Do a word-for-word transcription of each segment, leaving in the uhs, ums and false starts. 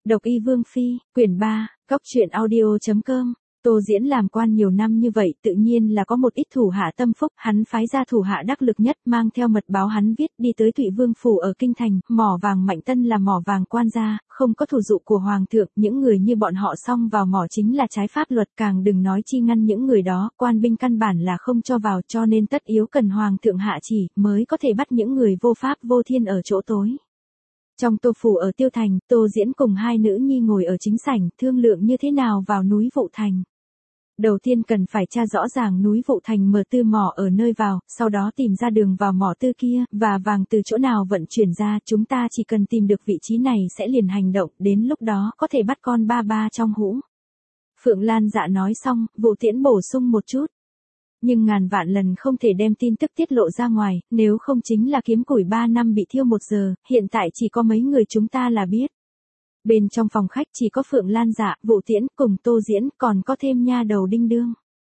Độc Y Vương Phi, quyển ba, Cốc truyện audio chấm com. Tô Diễn làm quan nhiều năm như vậy tự nhiên là có một ít thủ hạ tâm phúc, hắn phái ra thủ hạ đắc lực nhất mang theo mật báo hắn viết đi tới Thụy Vương Phủ ở Kinh Thành, mỏ vàng Mạnh Tân là mỏ vàng quan gia, không có thủ dụ của Hoàng thượng, những người như bọn họ xông vào mỏ chính là trái pháp luật, càng đừng nói chi ngăn những người đó, quan binh căn bản là không cho vào, cho nên tất yếu cần Hoàng thượng hạ chỉ, mới có thể bắt những người vô pháp vô thiên ở chỗ tối. Trong Tô Phủ ở Tiêu Thành, Tô Diễn cùng hai nữ nhi ngồi ở chính sảnh, thương lượng như thế nào vào núi Vụ Thành. Đầu tiên cần phải tra rõ ràng núi Vụ Thành mở tư mỏ ở nơi vào, sau đó tìm ra đường vào mỏ tư kia, và vàng từ chỗ nào vận chuyển ra, chúng ta chỉ cần tìm được vị trí này sẽ liền hành động, đến lúc đó có thể bắt con ba ba trong hũ. Phượng Lan Dạ nói xong, Vũ Tiễn bổ sung một chút. Nhưng ngàn vạn lần không thể đem tin tức tiết lộ ra ngoài, nếu không chính là kiếm củi ba năm bị thiêu một giờ, hiện tại chỉ có mấy người chúng ta là biết. Bên trong phòng khách chỉ có Phượng Lan Dạ, Vũ Tiễn cùng Tô Diễn, còn có thêm nha đầu Đinh Đương.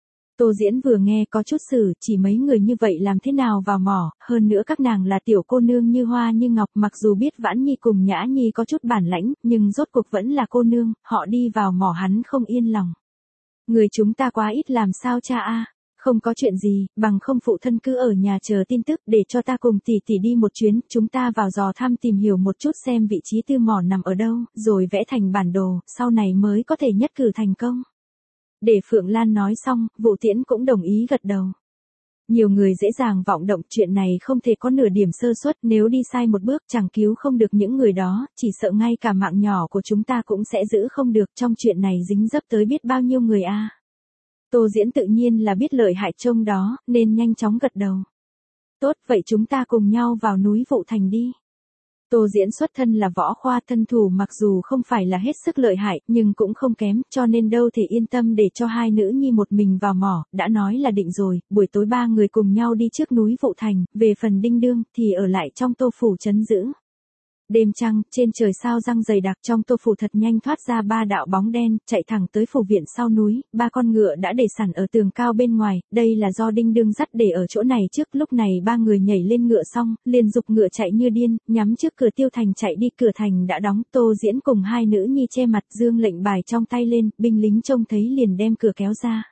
Tô Diễn vừa nghe có chút xử, chỉ mấy người như vậy làm thế nào vào mỏ, hơn nữa các nàng là tiểu cô nương như hoa như ngọc, mặc dù biết Vãn Nhi cùng Nhã Nhi có chút bản lãnh, nhưng rốt cuộc vẫn là cô nương, họ đi vào mỏ hắn không yên lòng. Người chúng ta quá ít làm sao cha a? Không có chuyện gì, bằng không phụ thân cứ ở nhà chờ tin tức để cho ta cùng tỷ tỷ đi một chuyến, chúng ta vào dò thăm tìm hiểu một chút xem vị trí tư mỏ nằm ở đâu, rồi vẽ thành bản đồ, sau này mới có thể nhất cử thành công. Để Phượng Lan nói xong, Vũ Tiễn cũng đồng ý gật đầu. Nhiều người dễ dàng vọng động, chuyện này không thể có nửa điểm sơ suất, nếu đi sai một bước chẳng cứu không được những người đó, chỉ sợ ngay cả mạng nhỏ của chúng ta cũng sẽ giữ không được, trong chuyện này dính dấp tới biết bao nhiêu người a. Tô Diễn tự nhiên là biết lợi hại trông đó, nên nhanh chóng gật đầu. Tốt, vậy chúng ta cùng nhau vào núi Vụ Thành đi. Tô Diễn xuất thân là võ khoa, thân thủ mặc dù không phải là hết sức lợi hại, nhưng cũng không kém, cho nên đâu thể yên tâm để cho hai nữ nhi một mình vào mỏ, đã nói là định rồi, buổi tối ba người cùng nhau đi trước núi Vụ Thành, về phần Đinh Đương thì ở lại trong Tô Phủ trấn giữ. Đêm trăng, trên trời sao răng dày đặc, trong Tô Phủ thật nhanh thoát ra ba đạo bóng đen, chạy thẳng tới phủ viện sau núi, ba con ngựa đã để sẵn ở tường cao bên ngoài, đây là do Đinh Đương dắt để ở chỗ này trước, lúc này ba người nhảy lên ngựa xong, liền dục ngựa chạy như điên, nhắm trước cửa Tiêu Thành chạy đi, cửa thành đã đóng, Tô Diễn cùng hai nữ nhi che mặt, dương lệnh bài trong tay lên, binh lính trông thấy liền đem cửa kéo ra.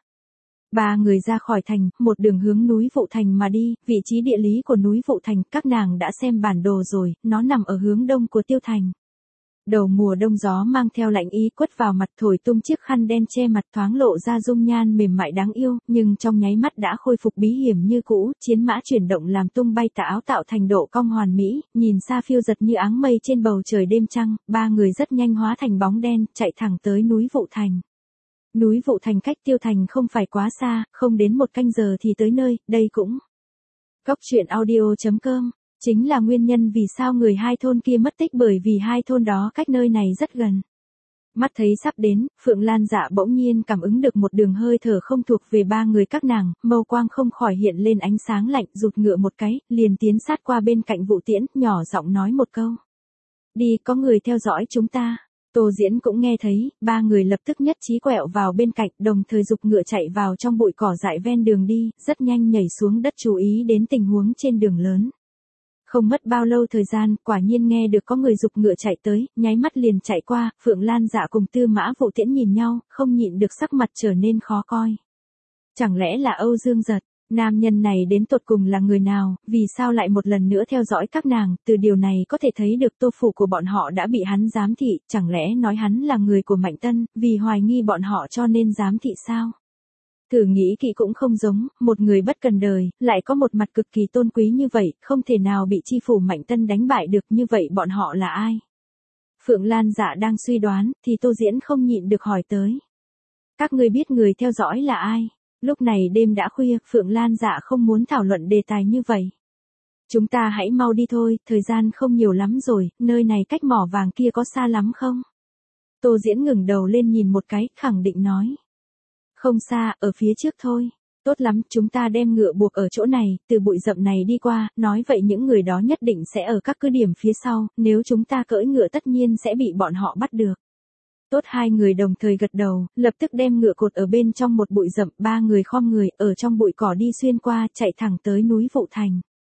Ba người ra khỏi thành, một đường hướng núi Vụ Thành mà đi, vị trí địa lý của núi Vụ Thành, các nàng đã xem bản đồ rồi, nó nằm ở hướng đông của Tiêu Thành. Đầu mùa đông gió mang theo lạnh ý quất vào mặt, thổi tung chiếc khăn đen che mặt, thoáng lộ ra dung nhan mềm mại đáng yêu, nhưng trong nháy mắt đã khôi phục bí hiểm như cũ, chiến mã chuyển động làm tung bay tà áo tạo thành độ cong hoàn mỹ, nhìn xa phiêu giật như áng mây trên bầu trời đêm trăng, ba người rất nhanh hóa thành bóng đen, chạy thẳng tới núi Vụ Thành. Núi Vụ Thành cách Tiêu Thành không phải quá xa, không đến một canh giờ thì tới nơi, đây cũng. Cốc truyện audio chấm com, chính là nguyên nhân vì sao người hai thôn kia mất tích, bởi vì hai thôn đó cách nơi này rất gần. Mắt thấy sắp đến, Phượng Lan Dạ bỗng nhiên cảm ứng được một đường hơi thở không thuộc về ba người các nàng, mâu quang không khỏi hiện lên ánh sáng lạnh, rụt ngựa một cái, liền tiến sát qua bên cạnh Vũ Tiễn, nhỏ giọng nói một câu. Đi, có người theo dõi chúng ta. Tô Diễn cũng nghe thấy, ba người lập tức nhất trí quẹo vào bên cạnh, đồng thời dục ngựa chạy vào trong bụi cỏ dại ven đường đi, rất nhanh nhảy xuống đất chú ý đến tình huống trên đường lớn. Không mất bao lâu thời gian, quả nhiên nghe được có người dục ngựa chạy tới, nháy mắt liền chạy qua, Phượng Lan Dạ cùng Tư Mã Vũ Tiễn nhìn nhau, không nhịn được sắc mặt trở nên khó coi. Chẳng lẽ là Âu Dương Giật? Nam nhân này đến tột cùng là người nào, vì sao lại một lần nữa theo dõi các nàng, từ điều này có thể thấy được Tô Phủ của bọn họ đã bị hắn giám thị, chẳng lẽ nói hắn là người của Mạnh Tân, vì hoài nghi bọn họ cho nên giám thị sao? Thử nghĩ kỹ cũng không giống, một người bất cần đời, lại có một mặt cực kỳ tôn quý như vậy, không thể nào bị chi phủ Mạnh Tân đánh bại được, như vậy bọn họ là ai? Phượng Lan Dạ đang suy đoán, thì Tô Diễn không nhịn được hỏi tới. Các ngươi biết người theo dõi là ai? Lúc này đêm đã khuya, Phượng Lan Dạ không muốn thảo luận đề tài như vậy. Chúng ta hãy mau đi thôi, thời gian không nhiều lắm rồi, nơi này cách mỏ vàng kia có xa lắm không? Tô Diễn ngừng đầu lên nhìn một cái, khẳng định nói. Không xa, ở phía trước thôi. Tốt lắm, chúng ta đem ngựa buộc ở chỗ này, từ bụi rậm này đi qua, nói vậy những người đó nhất định sẽ ở các cứ điểm phía sau, nếu chúng ta cưỡi ngựa tất nhiên sẽ bị bọn họ bắt được. Tốt, hai người đồng thời gật đầu, lập tức đem ngựa cột ở bên trong một bụi rậm, ba người khom người, ở trong bụi cỏ đi xuyên qua, chạy thẳng tới núi Vụ Thành.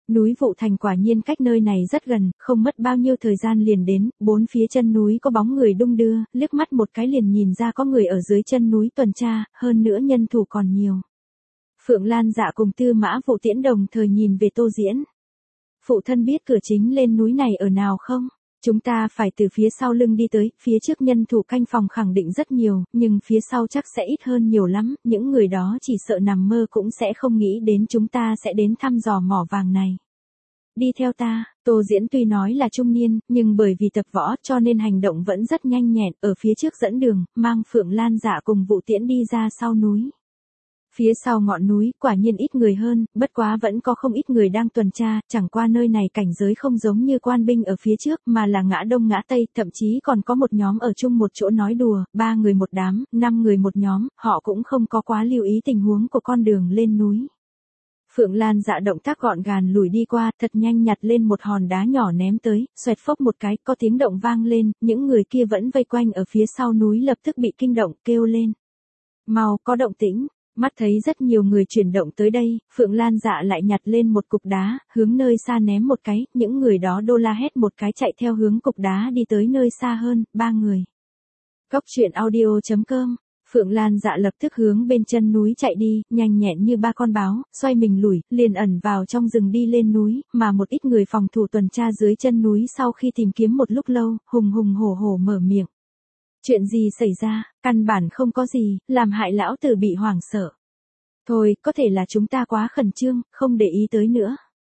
Núi Vụ Thành quả nhiên cách nơi này rất gần, không mất bao nhiêu thời gian liền đến, bốn phía chân núi có bóng người đung đưa, liếc mắt một cái liền nhìn ra có người ở dưới chân núi tuần tra, hơn nữa nhân thủ còn nhiều. Phượng Lan Dạ cùng Tư Mã Vụ Tiễn đồng thời nhìn về Tô Diễn. Phụ thân biết cửa chính lên núi này ở nào không? Chúng ta phải từ phía sau lưng đi tới, phía trước nhân thủ canh phòng khẳng định rất nhiều, nhưng phía sau chắc sẽ ít hơn nhiều lắm, những người đó chỉ sợ nằm mơ cũng sẽ không nghĩ đến chúng ta sẽ đến thăm dò mỏ vàng này. Đi theo ta, Tô Diễn tuy nói là trung niên, nhưng bởi vì tập võ cho nên hành động vẫn rất nhanh nhẹn, ở phía trước dẫn đường, mang Phượng Lan Dạ cùng Vụ Tiễn đi ra sau núi. Phía sau ngọn núi, quả nhiên ít người hơn, bất quá vẫn có không ít người đang tuần tra, chẳng qua nơi này cảnh giới không giống như quan binh ở phía trước, mà là ngã đông ngã tây, thậm chí còn có một nhóm ở chung một chỗ nói đùa, ba người một đám, năm người một nhóm, họ cũng không có quá lưu ý tình huống của con đường lên núi. Phượng Lan Dạ động tác gọn gàng lùi đi qua, thật nhanh nhặt lên một hòn đá nhỏ ném tới, xoẹt phốc một cái, có tiếng động vang lên, những người kia vẫn vây quanh ở phía sau núi lập tức bị kinh động, kêu lên. Mau, có động tĩnh. Mắt thấy rất nhiều người chuyển động tới đây, Phượng Lan Dạ lại nhặt lên một cục đá, hướng nơi xa ném một cái, những người đó đô la hét một cái chạy theo hướng cục đá đi tới nơi xa hơn, ba người. Cóc truyện audio chấm com, Phượng Lan Dạ lập tức hướng bên chân núi chạy đi, nhanh nhẹn như ba con báo, xoay mình lủi, liền ẩn vào trong rừng đi lên núi, mà một ít người phòng thủ tuần tra dưới chân núi sau khi tìm kiếm một lúc lâu, hùng hùng hổ hổ mở miệng. Chuyện gì xảy ra, căn bản không có gì, làm hại lão tử bị hoảng sợ. Thôi, có thể là chúng ta quá khẩn trương, không để ý tới nữa.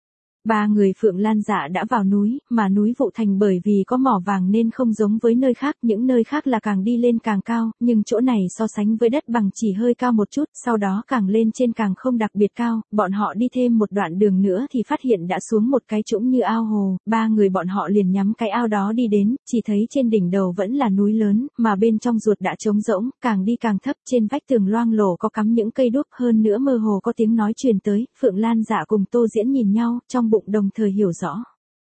Ba người Phượng Lan Dạ đã vào núi, mà núi Vụ Thành bởi vì có mỏ vàng nên không giống với nơi khác, những nơi khác là càng đi lên càng cao, nhưng chỗ này so sánh với đất bằng chỉ hơi cao một chút, sau đó càng lên trên càng không đặc biệt cao, bọn họ đi thêm một đoạn đường nữa thì phát hiện đã xuống một cái trũng như ao hồ, ba người bọn họ liền nhắm cái ao đó đi đến, chỉ thấy trên đỉnh đầu vẫn là núi lớn, mà bên trong ruột đã trống rỗng, càng đi càng thấp, trên vách tường loang lổ có cắm những cây đuốc, hơn nữa mơ hồ có tiếng nói truyền tới, Phượng Lan Dạ cùng Tô Diễn nhìn nhau, trong bụng đồng thời hiểu rõ.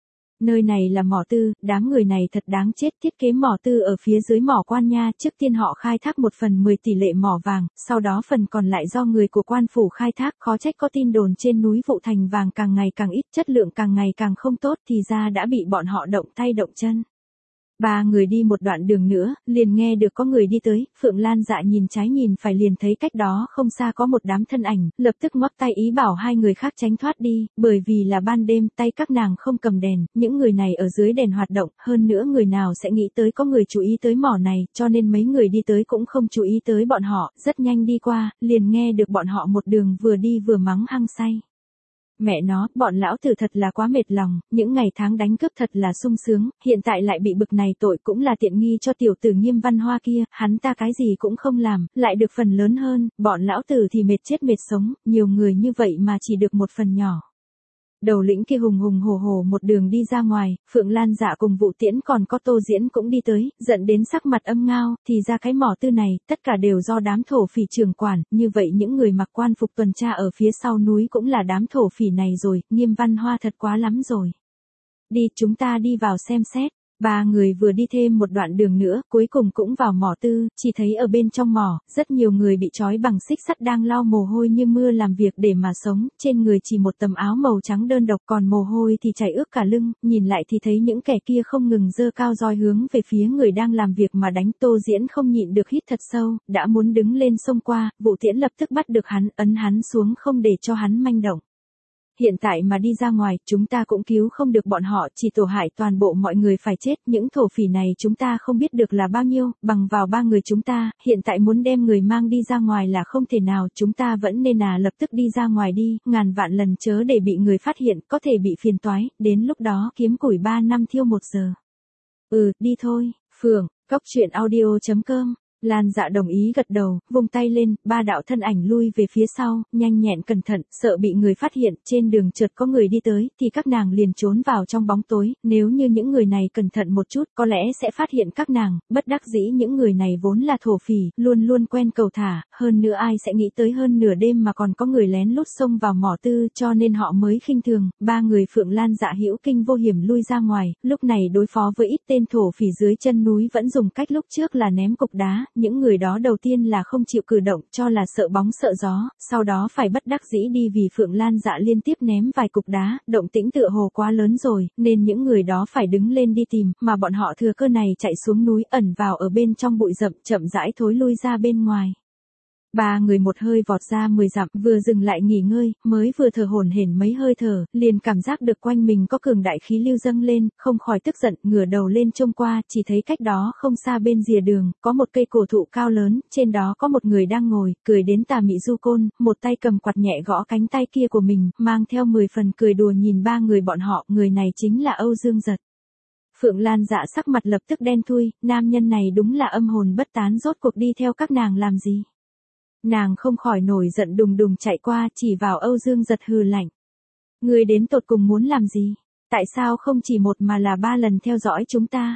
Nơi này là mỏ tư, đám người này thật đáng chết, thiết kế mỏ tư ở phía dưới mỏ quan nha, trước tiên họ khai thác một phần mười tỷ lệ mỏ vàng, sau đó phần còn lại do người của quan phủ khai thác, khó trách có tin đồn trên núi Vụ Thành vàng càng ngày càng ít, chất lượng càng ngày càng không tốt, thì ra đã bị bọn họ động tay động chân. Ba người đi một đoạn đường nữa, liền nghe được có người đi tới, Phượng Lan Dạ nhìn trái nhìn phải liền thấy cách đó không xa có một đám thân ảnh, lập tức ngoắc tay ý bảo hai người khác tránh thoát đi, bởi vì là ban đêm, tay các nàng không cầm đèn, những người này ở dưới đèn hoạt động, hơn nữa người nào sẽ nghĩ tới có người chú ý tới mỏ này, cho nên mấy người đi tới cũng không chú ý tới bọn họ, rất nhanh đi qua, liền nghe được bọn họ một đường vừa đi vừa mắng hăng say. Mẹ nó, bọn lão tử thật là quá mệt lòng, những ngày tháng đánh cướp thật là sung sướng, hiện tại lại bị bực này tội cũng là tiện nghi cho tiểu tử Nghiêm Văn Hoa kia, hắn ta cái gì cũng không làm, lại được phần lớn hơn, bọn lão tử thì mệt chết mệt sống, nhiều người như vậy mà chỉ được một phần nhỏ. Đầu lĩnh kia hùng hùng hổ hổ một đường đi ra ngoài, Phượng Lan Dạ cùng Vụ Tiễn còn có Tô Diễn cũng đi tới, giận đến sắc mặt âm ngao, thì ra cái mỏ tư này, tất cả đều do đám thổ phỉ trưởng quản, như vậy những người mặc quan phục tuần tra ở phía sau núi cũng là đám thổ phỉ này rồi, Nghiêm Văn Hoa thật quá lắm rồi. Đi, chúng ta đi vào xem xét. Ba người vừa đi thêm một đoạn đường nữa, cuối cùng cũng vào mỏ tư, chỉ thấy ở bên trong mỏ, rất nhiều người bị trói bằng xích sắt đang lau mồ hôi như mưa làm việc để mà sống, trên người chỉ một tấm áo màu trắng đơn độc còn mồ hôi thì chảy ướt cả lưng, nhìn lại thì thấy những kẻ kia không ngừng giơ cao roi hướng về phía người đang làm việc mà đánh. Tô Diễn không nhịn được hít thật sâu, đã muốn đứng lên xông qua, Vụ Tiễn lập tức bắt được hắn, ấn hắn xuống không để cho hắn manh động. Hiện tại mà đi ra ngoài, chúng ta cũng cứu không được bọn họ, chỉ tổ hại toàn bộ mọi người phải chết, những thổ phỉ này chúng ta không biết được là bao nhiêu, bằng vào ba người chúng ta, hiện tại muốn đem người mang đi ra ngoài là không thể nào, chúng ta vẫn nên à lập tức đi ra ngoài đi, ngàn vạn lần chớ để bị người phát hiện, có thể bị phiền toái, đến lúc đó kiếm củi ba năm thiêu một giờ. Ừ, đi thôi, Phượng, cóc truyện audio chấm com. Lan Dạ đồng ý gật đầu, vung tay lên, ba đạo thân ảnh lui về phía sau, nhanh nhẹn cẩn thận, sợ bị người phát hiện, trên đường chợt có người đi tới, thì các nàng liền trốn vào trong bóng tối, nếu như những người này cẩn thận một chút, có lẽ sẽ phát hiện các nàng, bất đắc dĩ những người này vốn là thổ phỉ, luôn luôn quen cầu thả, hơn nữa ai sẽ nghĩ tới hơn nửa đêm mà còn có người lén lút xông vào mỏ tư, cho nên họ mới khinh thường, ba người Phượng Lan Dạ hữu kinh vô hiểm lui ra ngoài, lúc này đối phó với ít tên thổ phỉ dưới chân núi vẫn dùng cách lúc trước là ném cục đá, những người đó đầu tiên là không chịu cử động cho là sợ bóng sợ gió, sau đó phải bất đắc dĩ đi vì Phượng Lan Dạ liên tiếp ném vài cục đá, động tĩnh tựa hồ quá lớn rồi, nên những người đó phải đứng lên đi tìm, mà bọn họ thừa cơ này chạy xuống núi ẩn vào ở bên trong bụi rậm chậm rãi thối lui ra bên ngoài. Ba người một hơi vọt ra mười dặm, vừa dừng lại nghỉ ngơi, mới vừa thở hổn hển mấy hơi thở, liền cảm giác được quanh mình có cường đại khí lưu dâng lên, không khỏi tức giận, ngửa đầu lên trông qua, chỉ thấy cách đó không xa bên rìa đường, có một cây cổ thụ cao lớn, trên đó có một người đang ngồi, cười đến tà mị du côn, một tay cầm quạt nhẹ gõ cánh tay kia của mình, mang theo mười phần cười đùa nhìn ba người bọn họ, người này chính là Âu Dương Giật. Phượng Lan Dạ sắc mặt lập tức đen thui, nam nhân này đúng là âm hồn bất tán, rốt cuộc đi theo các nàng làm gì? Nàng không khỏi nổi giận đùng đùng chạy qua, chỉ vào Âu Dương Giật hừ lạnh. Ngươi đến tột cùng muốn làm gì? Tại sao không chỉ một mà là ba lần theo dõi chúng ta?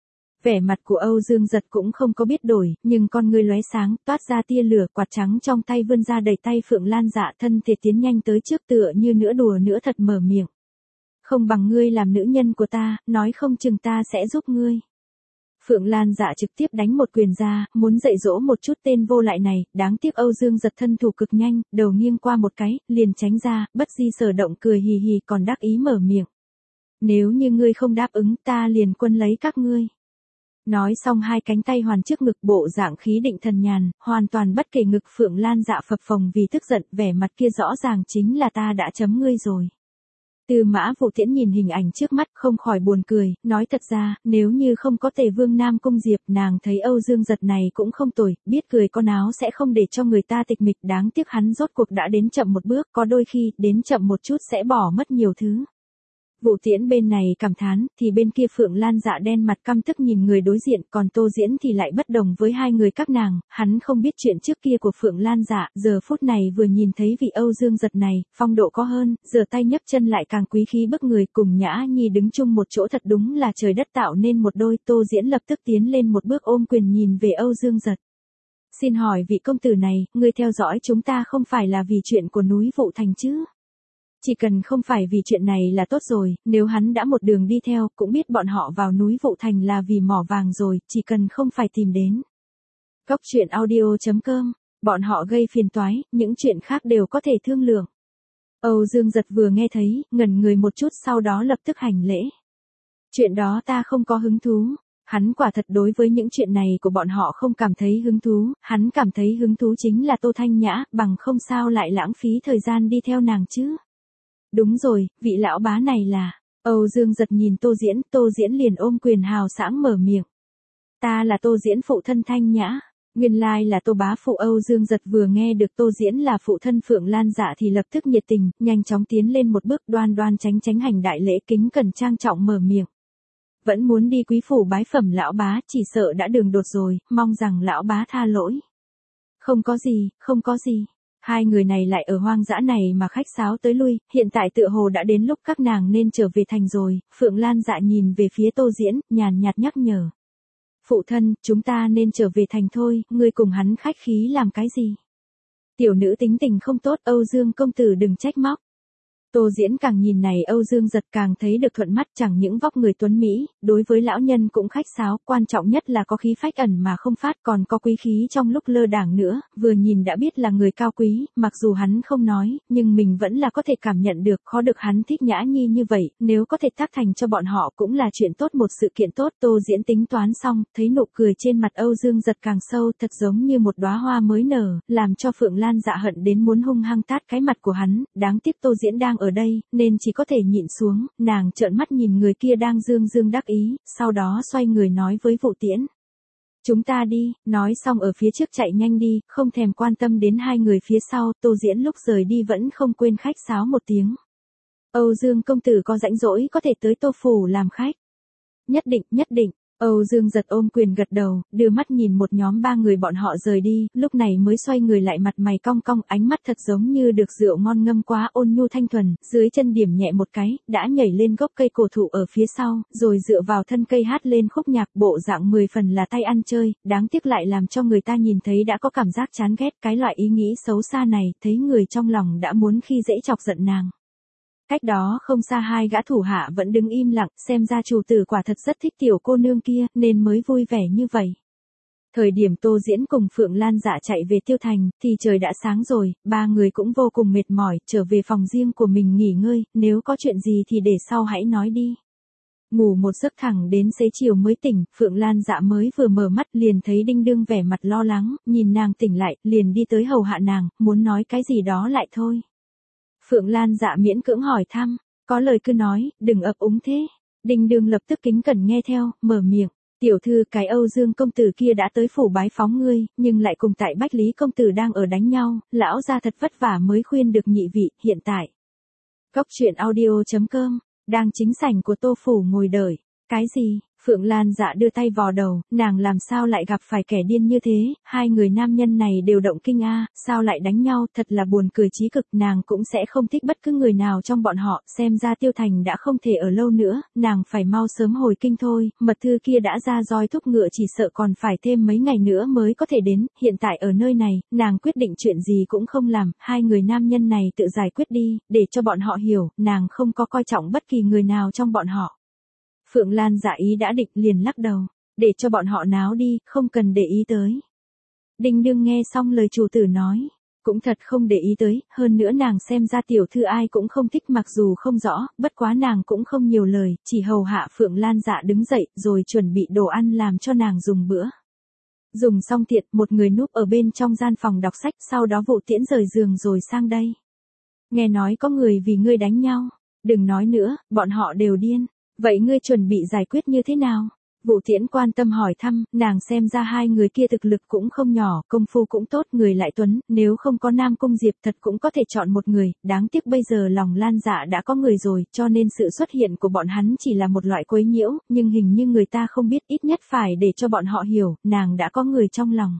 Vẻ mặt của Âu Dương Giật cũng không có biết đổi, nhưng con ngươi lóe sáng, toát ra tia lửa, quạt trắng trong tay vươn ra đẩy tay Phượng Lan Dạ, thân thể tiến nhanh tới trước, tựa như nửa đùa nửa thật mở miệng. Không bằng ngươi làm nữ nhân của ta, nói không chừng ta sẽ giúp ngươi. Phượng Lan Dạ trực tiếp đánh một quyền ra, muốn dạy dỗ một chút tên vô lại này, đáng tiếc Âu Dương Giật thân thủ cực nhanh, đầu nghiêng qua một cái, liền tránh ra, bất di sở động cười hì hì còn đắc ý mở miệng. Nếu như ngươi không đáp ứng ta liền quân lấy các ngươi. Nói xong hai cánh tay hoàn trước ngực, bộ dạng khí định thần nhàn, hoàn toàn bất kể ngực. Phượng Lan Dạ phập phồng vì tức giận, vẻ mặt kia rõ ràng chính là ta đã chấm ngươi rồi. Tư Mã Vũ Tiễn nhìn hình ảnh trước mắt không khỏi buồn cười, nói thật ra, nếu như không có Tề Vương Nam Cung Diệp, nàng thấy Âu Dương Giật này cũng không tồi, biết cười con áo sẽ không để cho người ta tịch mịch, đáng tiếc hắn rốt cuộc đã đến chậm một bước, có đôi khi, đến chậm một chút sẽ bỏ mất nhiều thứ. Vũ Tiễn bên này cảm thán, thì bên kia Phượng Lan Dạ đen mặt căm tức nhìn người đối diện, còn Tô Diễn thì lại bất đồng với hai người các nàng, hắn không biết chuyện trước kia của Phượng Lan Dạ, giờ phút này vừa nhìn thấy vị Âu Dương Giật này, phong độ có hơn, giờ tay nhấc chân lại càng quý khí bức người, cùng Nhã Nhi đứng chung một chỗ thật đúng là trời đất tạo nên một đôi. Tô Diễn lập tức tiến lên một bước ôm quyền nhìn về Âu Dương Giật. Xin hỏi vị công tử này, người theo dõi chúng ta không phải là vì chuyện của núi Vũ Thành chứ? Chỉ cần không phải vì chuyện này là tốt rồi, nếu hắn đã một đường đi theo, cũng biết bọn họ vào núi Vũ Thành là vì mỏ vàng rồi, chỉ cần không phải tìm đến. Góc truyện audio chấm com, bọn họ gây phiền toái, những chuyện khác đều có thể thương lượng. Âu Dương Giật vừa nghe thấy, ngẩn người một chút sau đó lập tức hành lễ. Chuyện đó ta không có hứng thú. Hắn quả thật đối với những chuyện này của bọn họ không cảm thấy hứng thú, hắn cảm thấy hứng thú chính là Tô Thanh Nhã, bằng không sao lại lãng phí thời gian đi theo nàng chứ. Đúng rồi, vị lão bá này là, Âu Dương Giật nhìn Tô Diễn, Tô Diễn liền ôm quyền hào sảng mở miệng. Ta là Tô Diễn phụ thân Thanh Nhã, nguyên lai là Tô bá phụ. Âu Dương Giật vừa nghe được Tô Diễn là phụ thân Phượng Lan Dạ thì lập tức nhiệt tình, nhanh chóng tiến lên một bước, đoan đoan tránh tránh hành đại lễ, kính cẩn trang trọng mở miệng. Vẫn muốn đi quý phủ bái phẩm lão bá, chỉ sợ đã đường đột rồi, mong rằng lão bá tha lỗi. Không có gì, không có gì. Hai người này lại ở hoang dã này mà khách sáo tới lui, hiện tại tựa hồ đã đến lúc các nàng nên trở về thành rồi. Phượng Lan Dạ nhìn về phía Tô Diễn, nhàn nhạt nhắc nhở. Phụ thân, chúng ta nên trở về thành thôi, ngươi cùng hắn khách khí làm cái gì? Tiểu nữ tính tình không tốt, Âu Dương công tử đừng trách móc. Tô Diễn càng nhìn này Âu Dương Giật càng thấy được thuận mắt, chẳng những vóc người tuấn Mỹ, đối với lão nhân cũng khách sáo, quan trọng nhất là có khí phách ẩn mà không phát, còn có quý khí trong lúc lơ đảng nữa, vừa nhìn đã biết là người cao quý, mặc dù hắn không nói, nhưng mình vẫn là có thể cảm nhận được, khó được hắn thích Nhã Nhi như vậy, nếu có thể tác thành cho bọn họ cũng là chuyện tốt, một sự kiện tốt. Tô Diễn tính toán xong, thấy nụ cười trên mặt Âu Dương Giật càng sâu, thật giống như một đóa hoa mới nở, làm cho Phượng Lan Dạ hận đến muốn hung hăng tát cái mặt của hắn, đáng tiếc Tô Diễn đang ở đây, nên chỉ có thể nhịn xuống, nàng trợn mắt nhìn người kia đang dương dương đắc ý, sau đó xoay người nói với Vũ Tiễn. Chúng ta đi, nói xong ở phía trước chạy nhanh đi, không thèm quan tâm đến hai người phía sau. Tô Diễn lúc rời đi vẫn không quên khách sáo một tiếng. Âu Dương công tử có rãnh rỗi có thể tới Tô phủ làm khách. Nhất định, nhất định. Âu Dương Giật ôm quyền gật đầu, đưa mắt nhìn một nhóm ba người bọn họ rời đi, lúc này mới xoay người lại, mặt mày cong cong, ánh mắt thật giống như được rượu ngon ngâm quá, ôn nhu thanh thuần, dưới chân điểm nhẹ một cái, đã nhảy lên gốc cây cổ thụ ở phía sau, rồi dựa vào thân cây hát lên khúc nhạc, bộ dạng mười phần là tay ăn chơi, đáng tiếc lại làm cho người ta nhìn thấy đã có cảm giác chán ghét. Cái loại ý nghĩ xấu xa này, thấy người trong lòng đã muốn khi dễ chọc giận nàng. Cách đó không xa hai gã thủ hạ vẫn đứng im lặng, xem ra chủ tử quả thật rất thích tiểu cô nương kia, nên mới vui vẻ như vậy. Thời điểm Tô Diễn cùng Phượng Lan Dạ chạy về Tiêu Thành, thì trời đã sáng rồi, ba người cũng vô cùng mệt mỏi, trở về phòng riêng của mình nghỉ ngơi, nếu có chuyện gì thì để sau hãy nói đi. Ngủ một giấc thẳng đến xế chiều mới tỉnh, Phượng Lan Dạ mới vừa mở mắt liền thấy Đinh Đương vẻ mặt lo lắng, nhìn nàng tỉnh lại, liền đi tới hầu hạ nàng, muốn nói cái gì đó lại thôi. Phượng Lan Dạ miễn cưỡng hỏi thăm, có lời cứ nói, đừng ấp úng thế. Đinh Đương lập tức kính cẩn nghe theo, mở miệng. Tiểu thư, cái Âu Dương công tử kia đã tới phủ bái phóng ngươi, nhưng lại cùng tại Bách Lý công tử đang ở đánh nhau, lão gia thật vất vả mới khuyên được nhị vị, hiện tại. Cốc truyện audio chấm com, đang chính sảnh của Tô phủ ngồi đợi. Cái gì? Phượng Lan Dạ đưa tay vò đầu, nàng làm sao lại gặp phải kẻ điên như thế, hai người nam nhân này đều động kinh a, sao lại đánh nhau, thật là buồn cười chí cực, nàng cũng sẽ không thích bất cứ người nào trong bọn họ, xem ra Tiêu Thành đã không thể ở lâu nữa, nàng phải mau sớm hồi kinh thôi, mật thư kia đã ra roi thúc ngựa chỉ sợ còn phải thêm mấy ngày nữa mới có thể đến, hiện tại ở nơi này, nàng quyết định chuyện gì cũng không làm, hai người nam nhân này tự giải quyết đi, để cho bọn họ hiểu, nàng không có coi trọng bất kỳ người nào trong bọn họ. Phượng Lan Dạ ý đã định liền lắc đầu, để cho bọn họ náo đi, không cần để ý tới. Đinh Đương nghe xong lời chủ tử nói, cũng thật không để ý tới, hơn nữa nàng xem ra tiểu thư ai cũng không thích mặc dù không rõ, bất quá nàng cũng không nhiều lời, chỉ hầu hạ Phượng Lan Dạ đứng dậy rồi chuẩn bị đồ ăn làm cho nàng dùng bữa. Dùng xong tiện, một người núp ở bên trong gian phòng đọc sách, sau đó Vụ Tiễn rời giường rồi sang đây. Nghe nói có người vì ngươi đánh nhau, đừng nói nữa, bọn họ đều điên. Vậy ngươi chuẩn bị giải quyết như thế nào? Vụ Tiễn quan tâm hỏi thăm, nàng xem ra hai người kia thực lực cũng không nhỏ, công phu cũng tốt, người lại tuấn, nếu không có Nam Cung Diệp thật cũng có thể chọn một người, đáng tiếc bây giờ lòng Lan Dạ đã có người rồi, cho nên sự xuất hiện của bọn hắn chỉ là một loại quấy nhiễu, nhưng hình như người ta không biết, ít nhất phải để cho bọn họ hiểu, nàng đã có người trong lòng.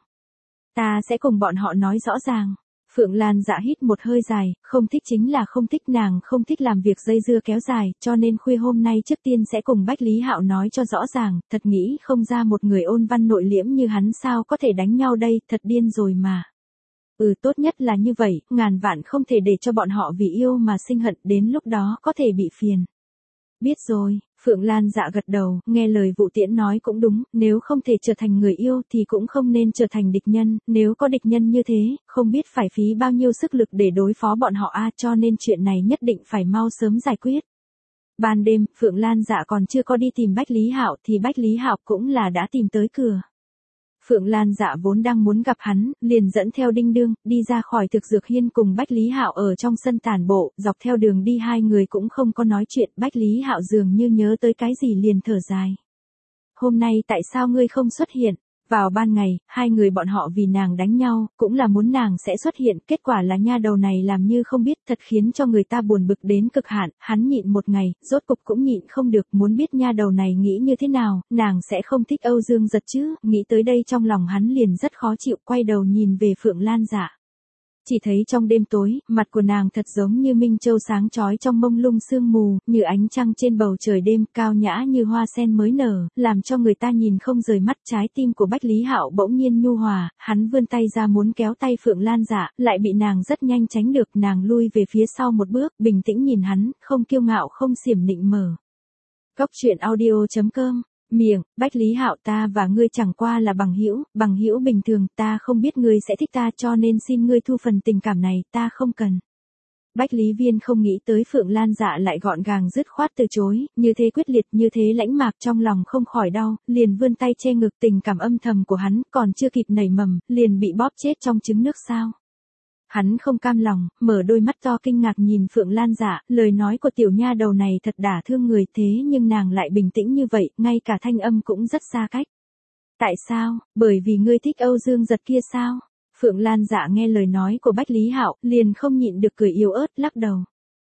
Ta sẽ cùng bọn họ nói rõ ràng. Phượng Lan Dạ hít một hơi dài, không thích chính là không thích, nàng không thích làm việc dây dưa kéo dài, cho nên khuya hôm nay trước tiên sẽ cùng Bách Lý Hạo nói cho rõ ràng, thật nghĩ không ra một người ôn văn nội liễm như hắn sao có thể đánh nhau đây, thật điên rồi mà. Ừ, tốt nhất là như vậy, ngàn vạn không thể để cho bọn họ vì yêu mà sinh hận, đến lúc đó có thể bị phiền. Biết rồi, Phượng Lan Dạ gật đầu, nghe lời Vụ Tiễn nói cũng đúng, nếu không thể trở thành người yêu thì cũng không nên trở thành địch nhân, nếu có địch nhân như thế, không biết phải phí bao nhiêu sức lực để đối phó bọn họ a, cho nên chuyện này nhất định phải mau sớm giải quyết. Ban đêm, Phượng Lan Dạ còn chưa có đi tìm Bách Lý Hạo thì Bách Lý Hạo cũng là đã tìm tới cửa. Phượng Lan Dạ vốn đang muốn gặp hắn, liền dẫn theo Đinh Đương, đi ra khỏi thực dược hiên cùng Bách Lý Hạo ở trong sân tản bộ, dọc theo đường đi hai người cũng không có nói chuyện, Bách Lý Hạo dường như nhớ tới cái gì liền thở dài. Hôm nay tại sao ngươi không xuất hiện? Vào ban ngày, hai người bọn họ vì nàng đánh nhau, cũng là muốn nàng sẽ xuất hiện, kết quả là nha đầu này làm như không biết, thật khiến cho người ta buồn bực đến cực hạn, hắn nhịn một ngày, rốt cục cũng nhịn không được, muốn biết nha đầu này nghĩ như thế nào, nàng sẽ không thích Âu Dương Giật chứ, nghĩ tới đây trong lòng hắn liền rất khó chịu, quay đầu nhìn về Phượng Lan Dạ. Chỉ thấy trong đêm tối, mặt của nàng thật giống như minh châu sáng chói trong mông lung sương mù, như ánh trăng trên bầu trời đêm, cao nhã như hoa sen mới nở, làm cho người ta nhìn không rời mắt. Trái tim của Bách Lý Hạo bỗng nhiên nhu hòa, hắn vươn tay ra muốn kéo tay Phượng Lan Dạ, lại bị nàng rất nhanh tránh được, nàng lui về phía sau một bước, bình tĩnh nhìn hắn, không kiêu ngạo không xiểm nịnh mở. Cốc truyện audio chấm com. Miệng, Bách Lý Hạo, ta và ngươi chẳng qua là bằng hữu, bằng hữu bình thường, ta không biết ngươi sẽ thích ta cho nên xin ngươi thu phần tình cảm này, ta không cần. Bách Lý Viên không nghĩ tới Phượng Lan Dạ lại gọn gàng dứt khoát từ chối, như thế quyết liệt, như thế lãnh mạc, trong lòng không khỏi đau, liền vươn tay che ngực, tình cảm âm thầm của hắn còn chưa kịp nảy mầm, liền bị bóp chết trong trứng nước sao. Hắn không cam lòng, mở đôi mắt to kinh ngạc nhìn Phượng Lan Dạ, lời nói của tiểu nha đầu này thật đả thương người, thế nhưng nàng lại bình tĩnh như vậy, ngay cả thanh âm cũng rất xa cách. Tại sao? Bởi vì ngươi thích Âu Dương Giật kia sao? Phượng Lan Dạ nghe lời nói của Bách Lý Hạo, liền không nhịn được cười yếu ớt, lắc đầu.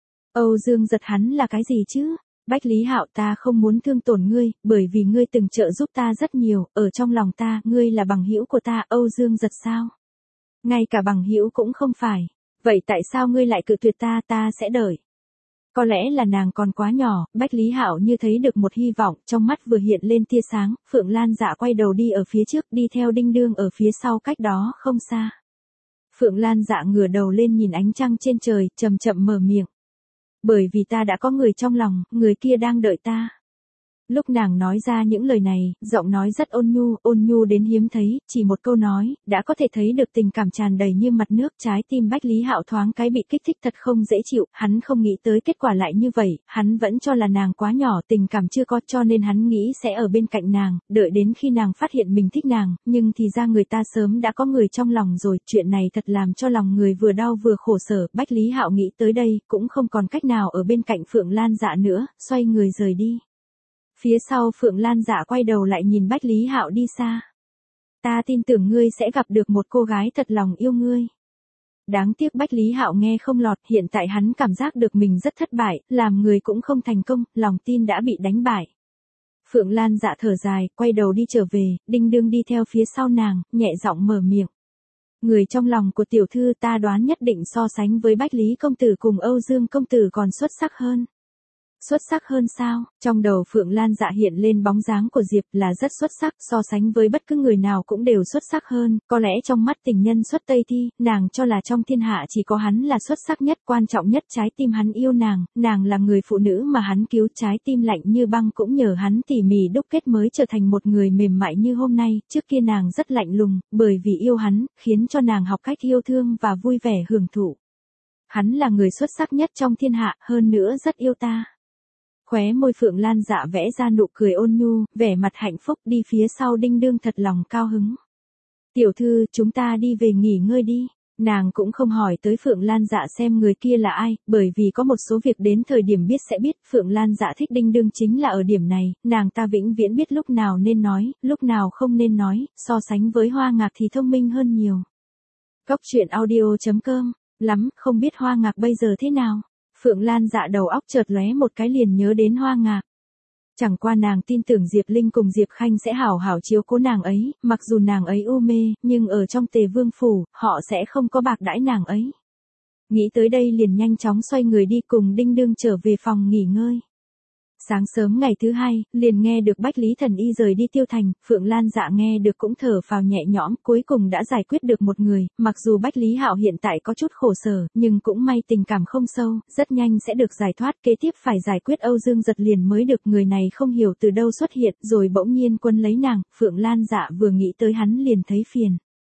Âu Dương Giật hắn là cái gì chứ? Bách Lý Hạo, ta không muốn thương tổn ngươi, bởi vì ngươi từng trợ giúp ta rất nhiều, ở trong lòng ta, ngươi là bằng hữu của ta, Âu Dương Giật sao? Ngay cả bằng hữu cũng không phải. Vậy tại sao ngươi lại cự tuyệt ta, ta sẽ đợi. Có lẽ là nàng còn quá nhỏ, Bách Lý Hạo như thấy được một hy vọng, trong mắt vừa hiện lên tia sáng, Phượng Lan Dạ quay đầu đi ở phía trước, đi theo Đinh Đương ở phía sau cách đó không xa. Phượng Lan Dạ ngửa đầu lên nhìn ánh trăng trên trời, chậm chậm mở miệng. Bởi vì ta đã có người trong lòng, người kia đang đợi ta. Lúc nàng nói ra những lời này, giọng nói rất ôn nhu, ôn nhu đến hiếm thấy, chỉ một câu nói, đã có thể thấy được tình cảm tràn đầy như mặt nước. Trái tim Bách Lý Hạo thoáng cái bị kích thích thật không dễ chịu, hắn không nghĩ tới kết quả lại như vậy, hắn vẫn cho là nàng quá nhỏ, tình cảm chưa có, cho nên hắn nghĩ sẽ ở bên cạnh nàng, đợi đến khi nàng phát hiện mình thích nàng, nhưng thì ra người ta sớm đã có người trong lòng rồi, chuyện này thật làm cho lòng người vừa đau vừa khổ sở. Bách Lý Hạo nghĩ tới đây, cũng không còn cách nào ở bên cạnh Phượng Lan Dạ nữa, xoay người rời đi. Phía sau Phượng Lan Dạ quay đầu lại nhìn Bách Lý Hạo đi xa. Ta tin tưởng ngươi sẽ gặp được một cô gái thật lòng yêu ngươi. Đáng tiếc Bách Lý Hạo nghe không lọt, hiện tại hắn cảm giác được mình rất thất bại, làm người cũng không thành công, lòng tin đã bị đánh bại. Phượng Lan Dạ thở dài, quay đầu đi trở về, Đinh Đương đi theo phía sau nàng, nhẹ giọng mở miệng. Người trong lòng của tiểu thư ta đoán nhất định so sánh với Bách Lý công tử cùng Âu Dương công tử còn xuất sắc hơn. Xuất sắc hơn sao? Trong đầu Phượng Lan Dạ hiện lên bóng dáng của Diệp là rất xuất sắc, so sánh với bất cứ người nào cũng đều xuất sắc hơn, có lẽ trong mắt tình nhân xuất Tây Thi, nàng cho là trong thiên hạ chỉ có hắn là xuất sắc nhất, quan trọng nhất, trái tim hắn yêu nàng, nàng là người phụ nữ mà hắn cứu, trái tim lạnh như băng cũng nhờ hắn tỉ mỉ đúc kết mới trở thành một người mềm mại như hôm nay, trước kia nàng rất lạnh lùng, bởi vì yêu hắn, khiến cho nàng học cách yêu thương và vui vẻ hưởng thụ. Hắn là người xuất sắc nhất trong thiên hạ, hơn nữa rất yêu ta. Khóe môi Phượng Lan Dạ vẽ ra nụ cười ôn nhu, vẻ mặt hạnh phúc, đi phía sau Đinh Đương thật lòng cao hứng. Tiểu thư, chúng ta đi về nghỉ ngơi đi. Nàng cũng không hỏi tới Phượng Lan Dạ xem người kia là ai, bởi vì có một số việc đến thời điểm biết sẽ biết. Phượng Lan Dạ thích Đinh Đương chính là ở điểm này, nàng ta vĩnh viễn biết lúc nào nên nói, lúc nào không nên nói, so sánh với Hoa Ngạc thì thông minh hơn nhiều. Góc truyện audio chấm com, lắm, không biết Hoa Ngạc bây giờ thế nào. Phượng Lan Dạ đầu óc chợt lóe một cái liền nhớ đến Hoa Ngạc. Chẳng qua nàng tin tưởng Diệp Linh cùng Diệp Khanh sẽ hảo hảo chiếu cố nàng ấy, mặc dù nàng ấy u mê, nhưng ở trong Tề Vương phủ, họ sẽ không có bạc đãi nàng ấy. Nghĩ tới đây liền nhanh chóng xoay người đi cùng Đinh Đương trở về phòng nghỉ ngơi. Sáng sớm ngày thứ hai, liền nghe được Bách Lý Thần Y rời đi Tiêu Thành, Phượng Lan Dạ nghe được cũng thở phào nhẹ nhõm, cuối cùng đã giải quyết được một người, mặc dù Bách Lý Hạo hiện tại có chút khổ sở, nhưng cũng may tình cảm không sâu, rất nhanh sẽ được giải thoát, kế tiếp phải giải quyết Âu Dương Giật liền mới được, người này không hiểu từ đâu xuất hiện, rồi bỗng nhiên quân lấy nàng, Phượng Lan Dạ vừa nghĩ tới hắn liền thấy phiền.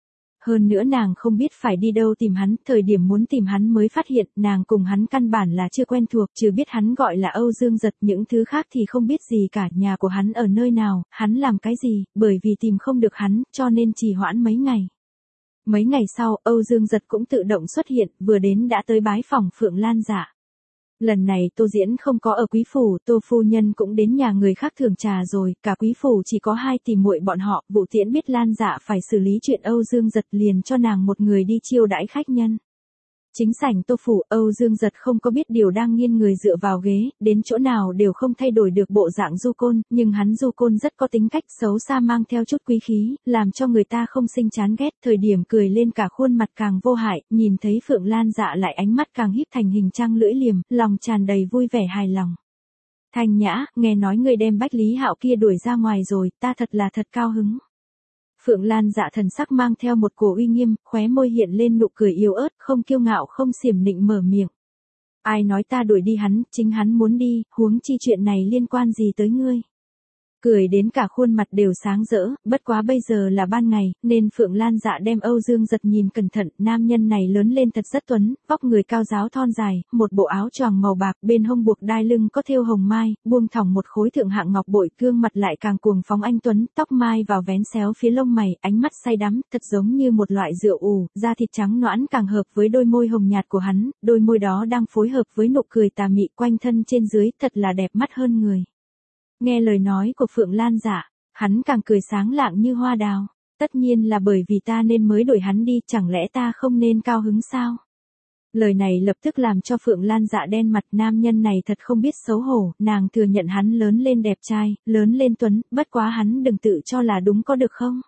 Hơn nữa nàng không biết phải đi đâu tìm hắn, thời điểm muốn tìm hắn mới phát hiện, nàng cùng hắn căn bản là chưa quen thuộc, trừ biết hắn gọi là Âu Dương Giật, những thứ khác thì không biết gì cả, nhà của hắn ở nơi nào, hắn làm cái gì, bởi vì tìm không được hắn, cho nên trì hoãn mấy ngày. Mấy ngày sau, Âu Dương Giật cũng tự động xuất hiện, vừa đến đã tới bái phòng Phượng Lan Dạ. Lần này Tô Diễn không có ở quý phủ, Tô phu nhân cũng đến nhà người khác thưởng trà rồi, cả quý phủ chỉ có hai tỷ muội bọn họ, Vũ Tiễn biết Lan Dạ phải xử lý chuyện Âu Dương Giật liền cho nàng một người đi chiêu đãi khách nhân. Chính sảnh Tô phủ, Âu Dương Giật không có biết điều đang nghiêng người dựa vào ghế, đến chỗ nào đều không thay đổi được bộ dạng du côn, nhưng hắn du côn rất có tính cách xấu xa mang theo chút quý khí, làm cho người ta không sinh chán ghét, thời điểm cười lên cả khuôn mặt càng vô hại, nhìn thấy Phượng Lan Dạ lại ánh mắt càng híp thành hình trăng lưỡi liềm, lòng tràn đầy vui vẻ hài lòng. Thanh Nhã, nghe nói người đem Bách Lý Hạo kia đuổi ra ngoài rồi, ta thật là thật cao hứng. Phượng Lan Dạ thần sắc mang theo một cổ uy nghiêm, khóe môi hiện lên nụ cười yếu ớt, không kiêu ngạo không xiểm nịnh mở miệng. Ai nói ta đuổi đi hắn, chính hắn muốn đi, huống chi chuyện này liên quan gì tới ngươi. Cười đến cả khuôn mặt đều sáng rỡ, bất quá bây giờ là ban ngày, nên Phượng Lan Dạ đem Âu Dương Giật nhìn cẩn thận, nam nhân này lớn lên thật rất tuấn, vóc người cao ráo thon dài, một bộ áo choàng màu bạc, bên hông buộc đai lưng có thêu hồng mai, buông thõng một khối thượng hạng ngọc bội, gương mặt lại càng cuồng phóng anh tuấn, tóc mai vào vén xéo phía lông mày, ánh mắt say đắm, thật giống như một loại rượu ủ, da thịt trắng nõn càng hợp với đôi môi hồng nhạt của hắn, đôi môi đó đang phối hợp với nụ cười tà mị quanh thân trên dưới, thật là đẹp mắt hơn người. Nghe lời nói của Phượng Lan Dạ, hắn càng cười sáng lạng như hoa đào. Tất nhiên là bởi vì ta nên mới đuổi hắn đi, chẳng lẽ ta không nên cao hứng sao? Lời này lập tức làm cho Phượng Lan Dạ đen mặt, nam nhân này thật không biết xấu hổ, nàng thừa nhận hắn lớn lên đẹp trai, lớn lên tuấn, bất quá hắn đừng tự cho là đúng có được không?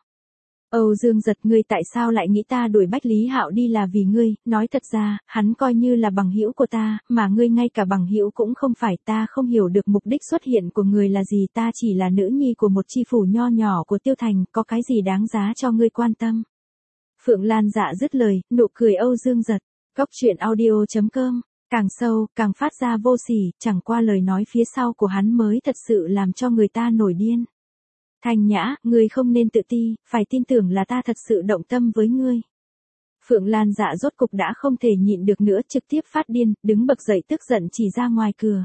Âu Dương Giật, ngươi tại sao lại nghĩ ta đuổi Bách Lý Hạo đi là vì ngươi, nói thật ra, hắn coi như là bằng hữu của ta, mà ngươi ngay cả bằng hữu cũng không phải, ta không hiểu được mục đích xuất hiện của ngươi là gì, ta chỉ là nữ nhi của một chi phủ nho nhỏ của Tiêu Thành, có cái gì đáng giá cho ngươi quan tâm. Phượng Lan Dạ dứt lời, nụ cười Âu Dương Giật, góc truyện audio chấm com Càng sâu, càng phát ra vô sỉ, chẳng qua lời nói phía sau của hắn mới thật sự làm cho người ta nổi điên. Thanh Nhã, ngươi không nên tự ti, phải tin tưởng là ta thật sự động tâm với ngươi. Phượng Lan Dạ rốt cục đã không thể nhịn được nữa, trực tiếp phát điên, đứng bật dậy tức giận chỉ ra ngoài cửa.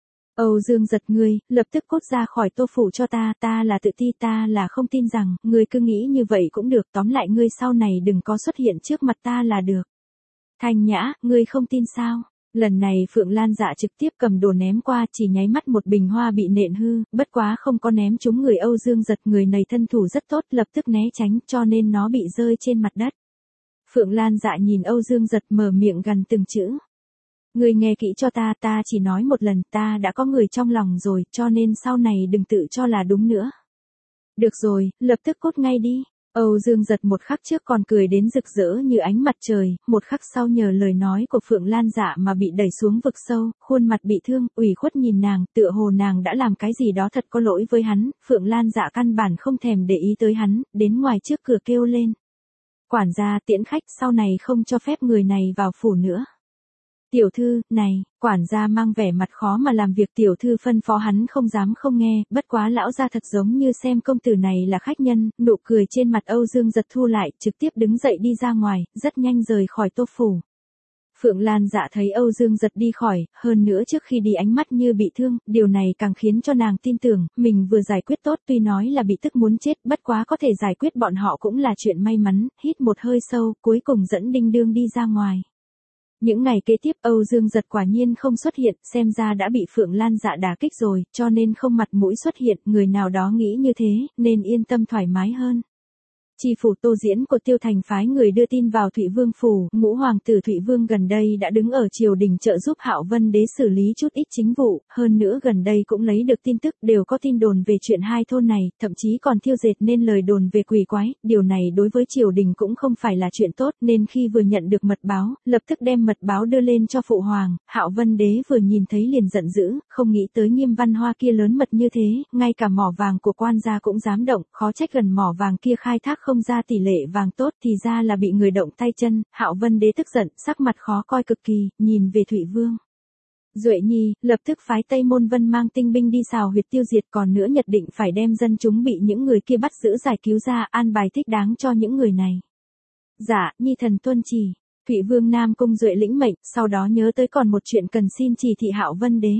Âu Dương Giật, ngươi, lập tức cút ra khỏi Tô phủ cho ta, ta là tự ti, ta là không tin rằng, ngươi cứ nghĩ như vậy cũng được, tóm lại ngươi sau này đừng có xuất hiện trước mặt ta là được. Thanh Nhã, ngươi không tin sao? Lần này Phượng Lan Dạ trực tiếp cầm đồ ném qua, chỉ nháy mắt một bình hoa bị nện hư, bất quá không có ném trúng người Âu Dương Giật, người này thân thủ rất tốt, lập tức né tránh, cho nên nó bị rơi trên mặt đất. Phượng Lan Dạ nhìn Âu Dương Giật mở miệng gằn từng chữ. Ngươi nghe kỹ cho ta, ta chỉ nói một lần, ta đã có người trong lòng rồi, cho nên sau này đừng tự cho là đúng nữa. Được rồi, lập tức cút ngay đi. Âu Dương Giật một khắc trước còn cười đến rực rỡ như ánh mặt trời, một khắc sau nhờ lời nói của Phượng Lan Dạ mà bị đẩy xuống vực sâu, khuôn mặt bị thương, ủy khuất nhìn nàng, tựa hồ nàng đã làm cái gì đó thật có lỗi với hắn, Phượng Lan Dạ căn bản không thèm để ý tới hắn, đến ngoài trước cửa kêu lên. Quản gia, tiễn khách, sau này không cho phép người này vào phủ nữa. Tiểu thư, này, quản gia mang vẻ mặt khó mà làm việc, tiểu thư phân phó hắn không dám không nghe, bất quá lão gia thật giống như xem công tử này là khách nhân, nụ cười trên mặt Âu Dương Giật thu lại, trực tiếp đứng dậy đi ra ngoài, rất nhanh rời khỏi Tô phủ. Phượng Lan Dạ thấy Âu Dương Giật đi khỏi, hơn nữa trước khi đi ánh mắt như bị thương, điều này càng khiến cho nàng tin tưởng, mình vừa giải quyết tốt, tuy nói là bị tức muốn chết, bất quá có thể giải quyết bọn họ cũng là chuyện may mắn, hít một hơi sâu, cuối cùng dẫn Đinh Đương đi ra ngoài. Những ngày kế tiếp Âu Dương Giật quả nhiên không xuất hiện, xem ra đã bị Phượng Lan Dạ đả kích rồi, cho nên không mặt mũi xuất hiện, người nào đó nghĩ như thế, nên yên tâm thoải mái hơn. Chi phủ Tô Diễn của Tiêu Thành phái người đưa tin vào Thụy Vương phủ, ngũ hoàng tử Thụy Vương gần đây đã đứng ở triều đình trợ giúp Hạo Vân Đế xử lý chút ít chính vụ, hơn nữa gần đây cũng lấy được tin tức, đều có tin đồn về chuyện hai thôn này, thậm chí còn thiêu dệt nên lời đồn về quỷ quái, điều này đối với triều đình cũng không phải là chuyện tốt, nên khi vừa nhận được mật báo, lập tức đem mật báo đưa lên cho phụ hoàng. Hạo Vân Đế vừa nhìn thấy liền giận dữ, không nghĩ tới Nghiêm Văn Hoa kia lớn mật như thế, ngay cả mỏ vàng của quan gia cũng dám động, khó trách gần mỏ vàng kia khai thác không ra tỷ lệ vàng tốt, thì ra là bị người động tay chân. Hạo Vân Đế tức giận, sắc mặt khó coi cực kỳ, nhìn về Thụy Vương. Duệ Nhi, lập tức phái Tây Môn Vân mang tinh binh đi xào huyệt tiêu diệt, còn nữa nhất định phải đem dân chúng bị những người kia bắt giữ giải cứu ra, an bài thích đáng cho những người này. Dạ, Nhi thần tuân chỉ. Thụy Vương Nam Cung Duệ lĩnh mệnh, sau đó nhớ tới còn một chuyện cần xin chỉ thị Hạo Vân Đế.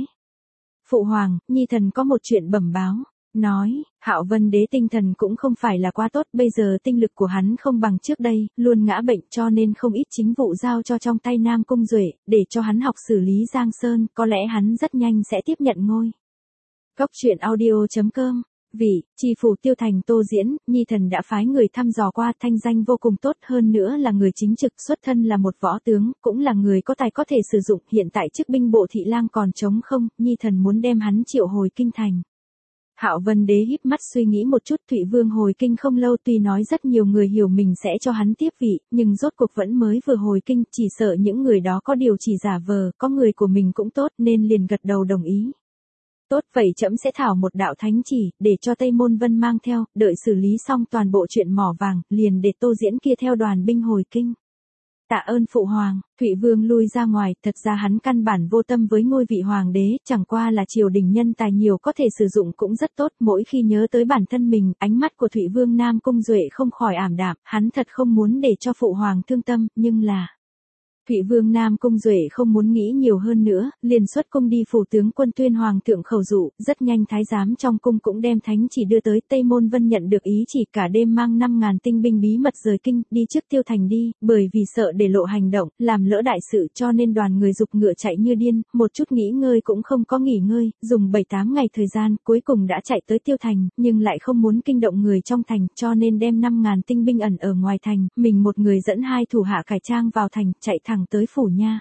Phụ hoàng, Nhi thần có một chuyện bẩm báo. Nói, Hạo Vân Đế tinh thần cũng không phải là quá tốt, bây giờ tinh lực của hắn không bằng trước đây, luôn ngã bệnh, cho nên không ít chính vụ giao cho trong tay Nam Cung Duệ, để cho hắn học xử lý Giang Sơn, có lẽ hắn rất nhanh sẽ tiếp nhận ngôi. Góc truyện audio chấm com. Vì, chi phủ Tiêu Thành Tô Diễn, Nhi thần đã phái người thăm dò qua, thanh danh vô cùng tốt, hơn nữa là người chính trực, xuất thân là một võ tướng, cũng là người có tài có thể sử dụng, hiện tại chức binh bộ thị lang còn trống không, Nhi thần muốn đem hắn triệu hồi kinh thành. Hạo Vân Đế híp mắt suy nghĩ một chút, Thụy Vương hồi kinh không lâu, tuy nói rất nhiều người hiểu mình sẽ cho hắn tiếp vị, nhưng rốt cuộc vẫn mới vừa hồi kinh, chỉ sợ những người đó có điều chỉ giả vờ, có người của mình cũng tốt, nên liền gật đầu đồng ý. Tốt, vậy trẫm sẽ thảo một đạo thánh chỉ, để cho Tây Môn Vân mang theo, đợi xử lý xong toàn bộ chuyện mỏ vàng, liền để Tô Diễn kia theo đoàn binh hồi kinh. Tạ ơn phụ hoàng. Thụy Vương lui ra ngoài, thật ra hắn căn bản vô tâm với ngôi vị hoàng đế, chẳng qua là triều đình nhân tài nhiều có thể sử dụng cũng rất tốt, mỗi khi nhớ tới bản thân mình, ánh mắt của Thụy Vương Nam Cung Duệ không khỏi ảm đạm, hắn thật không muốn để cho phụ hoàng thương tâm, nhưng là... Thụy Vương Nam Cung Duệ không muốn nghĩ nhiều hơn nữa, liền xuất cung đi phủ tướng quân tuyên hoàng thượng khẩu dụ, rất nhanh thái giám trong cung cũng đem thánh chỉ đưa tới. Tây Môn Vân nhận được ý chỉ cả đêm mang năm ngàn tinh binh bí mật rời kinh, đi trước Tiêu Thành đi, bởi vì sợ để lộ hành động, làm lỡ đại sự cho nên đoàn người giục ngựa chạy như điên, một chút nghỉ ngơi cũng không có nghỉ ngơi, dùng bảy tám ngày thời gian, cuối cùng đã chạy tới Tiêu Thành, nhưng lại không muốn kinh động người trong thành, cho nên đem năm ngàn tinh binh ẩn ở ngoài thành, mình một người dẫn hai thủ hạ cải trang vào thành, chạy thẳng tới phủ nha.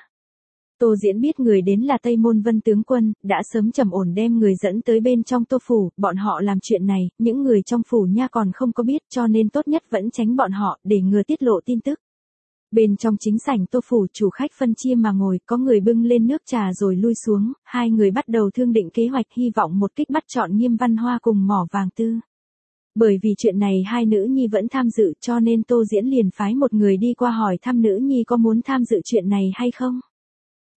Tô Diễn biết người đến là Tây Môn Vân tướng quân, đã sớm trầm ổn đem người dẫn tới bên trong Tô phủ, bọn họ làm chuyện này, những người trong phủ nha còn không có biết, cho nên tốt nhất vẫn tránh bọn họ, để ngừa tiết lộ tin tức. Bên trong chính sảnh Tô phủ, chủ khách phân chia mà ngồi, có người bưng lên nước trà rồi lui xuống, hai người bắt đầu thương định kế hoạch, hy vọng một kích bắt chọn Nghiêm Văn Hoa cùng mỏ vàng tư. Bởi vì chuyện này hai nữ nhi vẫn tham dự, cho nên Tô Diễn liền phái một người đi qua hỏi thăm nữ nhi có muốn tham dự chuyện này hay không.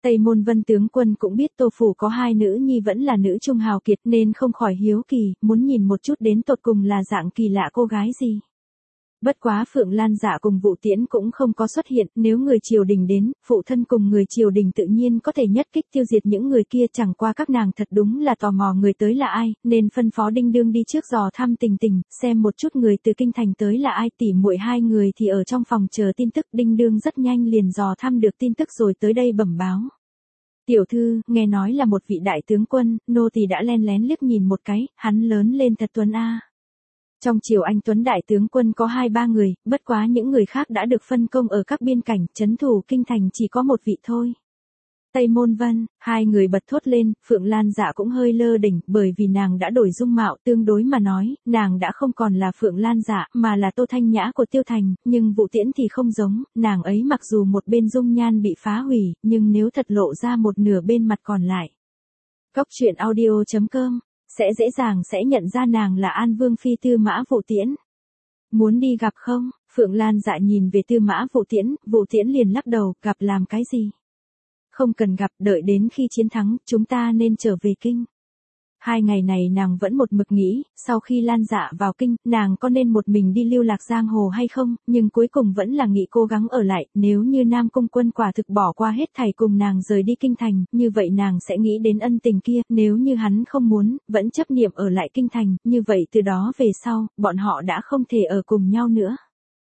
Tây Môn Vân tướng quân cũng biết Tô phủ có hai nữ nhi vẫn là nữ trung hào kiệt nên không khỏi hiếu kỳ, muốn nhìn một chút đến tột cùng là dạng kỳ lạ cô gái gì. Bất quá Phượng Lan Dạ cùng Vũ Tiễn cũng không có xuất hiện, nếu người triều đình đến, phụ thân cùng người triều đình tự nhiên có thể nhất kích tiêu diệt những người kia, chẳng qua các nàng thật đúng là tò mò người tới là ai, nên phân phó Đinh Đương đi trước dò thăm tình tình, xem một chút người từ kinh thành tới là ai. Tỉ muội hai người thì ở trong phòng chờ tin tức. Đinh Đương rất nhanh liền dò thăm được tin tức rồi tới đây bẩm báo. Tiểu thư, nghe nói là một vị đại tướng quân, nô tỳ đã len lén liếc nhìn một cái, hắn lớn lên thật tuấn a. Trong triều anh tuấn đại tướng quân có hai ba người, bất quá những người khác đã được phân công ở các biên cảnh, trấn thủ kinh thành chỉ có một vị thôi. Tây Môn Vân, hai người bật thốt lên, Phượng Lan Dạ cũng hơi lơ đỉnh, bởi vì nàng đã đổi dung mạo, tương đối mà nói, nàng đã không còn là Phượng Lan Dạ, mà là Tô Thanh Nhã của Tiêu Thành, nhưng Vũ Tiễn thì không giống, nàng ấy mặc dù một bên dung nhan bị phá hủy, nhưng nếu thật lộ ra một nửa bên mặt còn lại. Cốc truyện audio chấm com sẽ dễ dàng sẽ nhận ra nàng là An Vương phi Tư Mã Vũ Tiễn. Muốn đi gặp không? Phượng Lan Dạ nhìn về Tư Mã Vũ Tiễn, Vũ Tiễn liền lắc đầu, gặp làm cái gì? Không cần gặp, đợi đến khi chiến thắng, chúng ta nên trở về kinh. Hai ngày này nàng vẫn một mực nghĩ, sau khi Lan Dạ vào kinh, nàng có nên một mình đi lưu lạc giang hồ hay không, nhưng cuối cùng vẫn là nghĩ cố gắng ở lại, nếu như Nam Cung Quân quả thực bỏ qua hết thảy cùng nàng rời đi kinh thành, như vậy nàng sẽ nghĩ đến ân tình kia, nếu như hắn không muốn, vẫn chấp niệm ở lại kinh thành, như vậy từ đó về sau, bọn họ đã không thể ở cùng nhau nữa.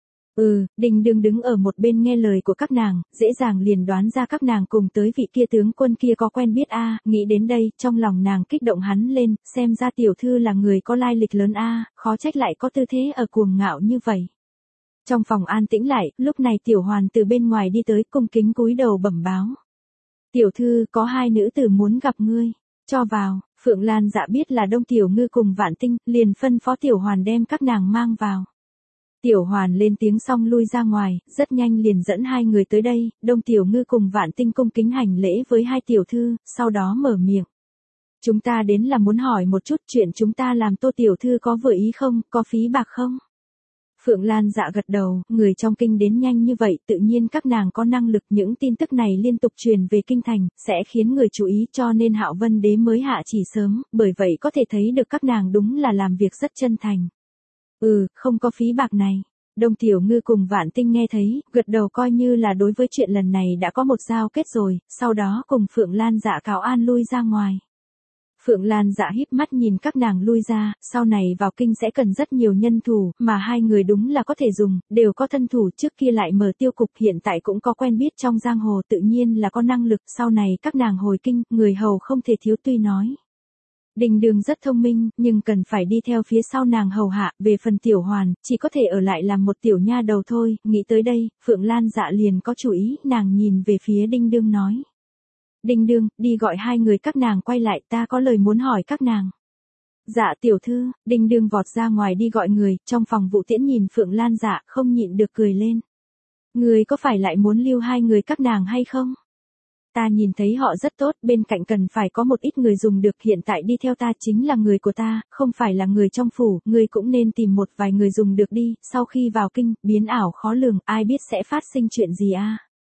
Ừ, Đinh Đương đứng ở một bên nghe lời của các nàng, dễ dàng liền đoán ra các nàng cùng tới vị kia tướng quân kia có quen biết a. Nghĩ đến đây, trong lòng nàng kích động hắn lên, xem ra tiểu thư là người có lai lịch lớn a, khó trách lại có tư thế ở cuồng ngạo như vậy. Trong phòng an tĩnh lại, lúc này Tiểu Hoàn từ bên ngoài đi tới, cung kính cúi đầu bẩm báo. Tiểu thư, có hai nữ tử muốn gặp ngươi, cho vào. Phượng Lan Dạ biết là Đông Tiểu Ngư cùng Vạn Tinh, liền phân phó Tiểu Hoàn đem các nàng mang vào. Tiểu Hoàn lên tiếng xong lui ra ngoài, rất nhanh liền dẫn hai người tới đây, Đông Tiểu Ngư cùng Vạn Tinh cung kính hành lễ với hai tiểu thư, sau đó mở miệng. Chúng ta đến là muốn hỏi một chút chuyện chúng ta làm Tô tiểu thư có vừa ý không, có phí bạc không? Phượng Lan Dạ gật đầu, người trong kinh đến nhanh như vậy, tự nhiên các nàng có năng lực, những tin tức này liên tục truyền về kinh thành, sẽ khiến người chú ý, cho nên Hạo Vân Đế mới hạ chỉ sớm, bởi vậy có thể thấy được các nàng đúng là làm việc rất chân thành. Ừ, không có phí bạc này. Đông Tiểu Ngư cùng Vạn Tinh nghe thấy, gật đầu coi như là đối với chuyện lần này đã có một giao kết rồi, sau đó cùng Phượng Lan Dạ cáo an lui ra ngoài. Phượng Lan Dạ híp mắt nhìn các nàng lui ra, sau này vào kinh sẽ cần rất nhiều nhân thủ, mà hai người đúng là có thể dùng, đều có thân thủ, trước kia lại mở tiêu cục, hiện tại cũng có quen biết trong giang hồ, tự nhiên là có năng lực, sau này các nàng hồi kinh, người hầu không thể thiếu. Tuy nói Đình Đường rất thông minh, nhưng cần phải đi theo phía sau nàng hầu hạ, về phần Tiểu Hoàn, chỉ có thể ở lại làm một tiểu nha đầu thôi. Nghĩ tới đây, Phượng Lan Dạ liền có chủ ý, nàng nhìn về phía Đinh Đương nói. Đinh Đương, đi gọi hai người các nàng quay lại, ta có lời muốn hỏi các nàng. Dạ tiểu thư. Đinh Đương vọt ra ngoài đi gọi người, trong phòng Vũ Tiễn nhìn Phượng Lan Dạ, không nhịn được cười lên. Người có phải lại muốn lưu hai người các nàng hay không? Ta nhìn thấy họ rất tốt, bên cạnh cần phải có một ít người dùng được, hiện tại đi theo ta chính là người của ta, không phải là người trong phủ, ngươi cũng nên tìm một vài người dùng được đi, sau khi vào kinh, biến ảo khó lường, ai biết sẽ phát sinh chuyện gì a.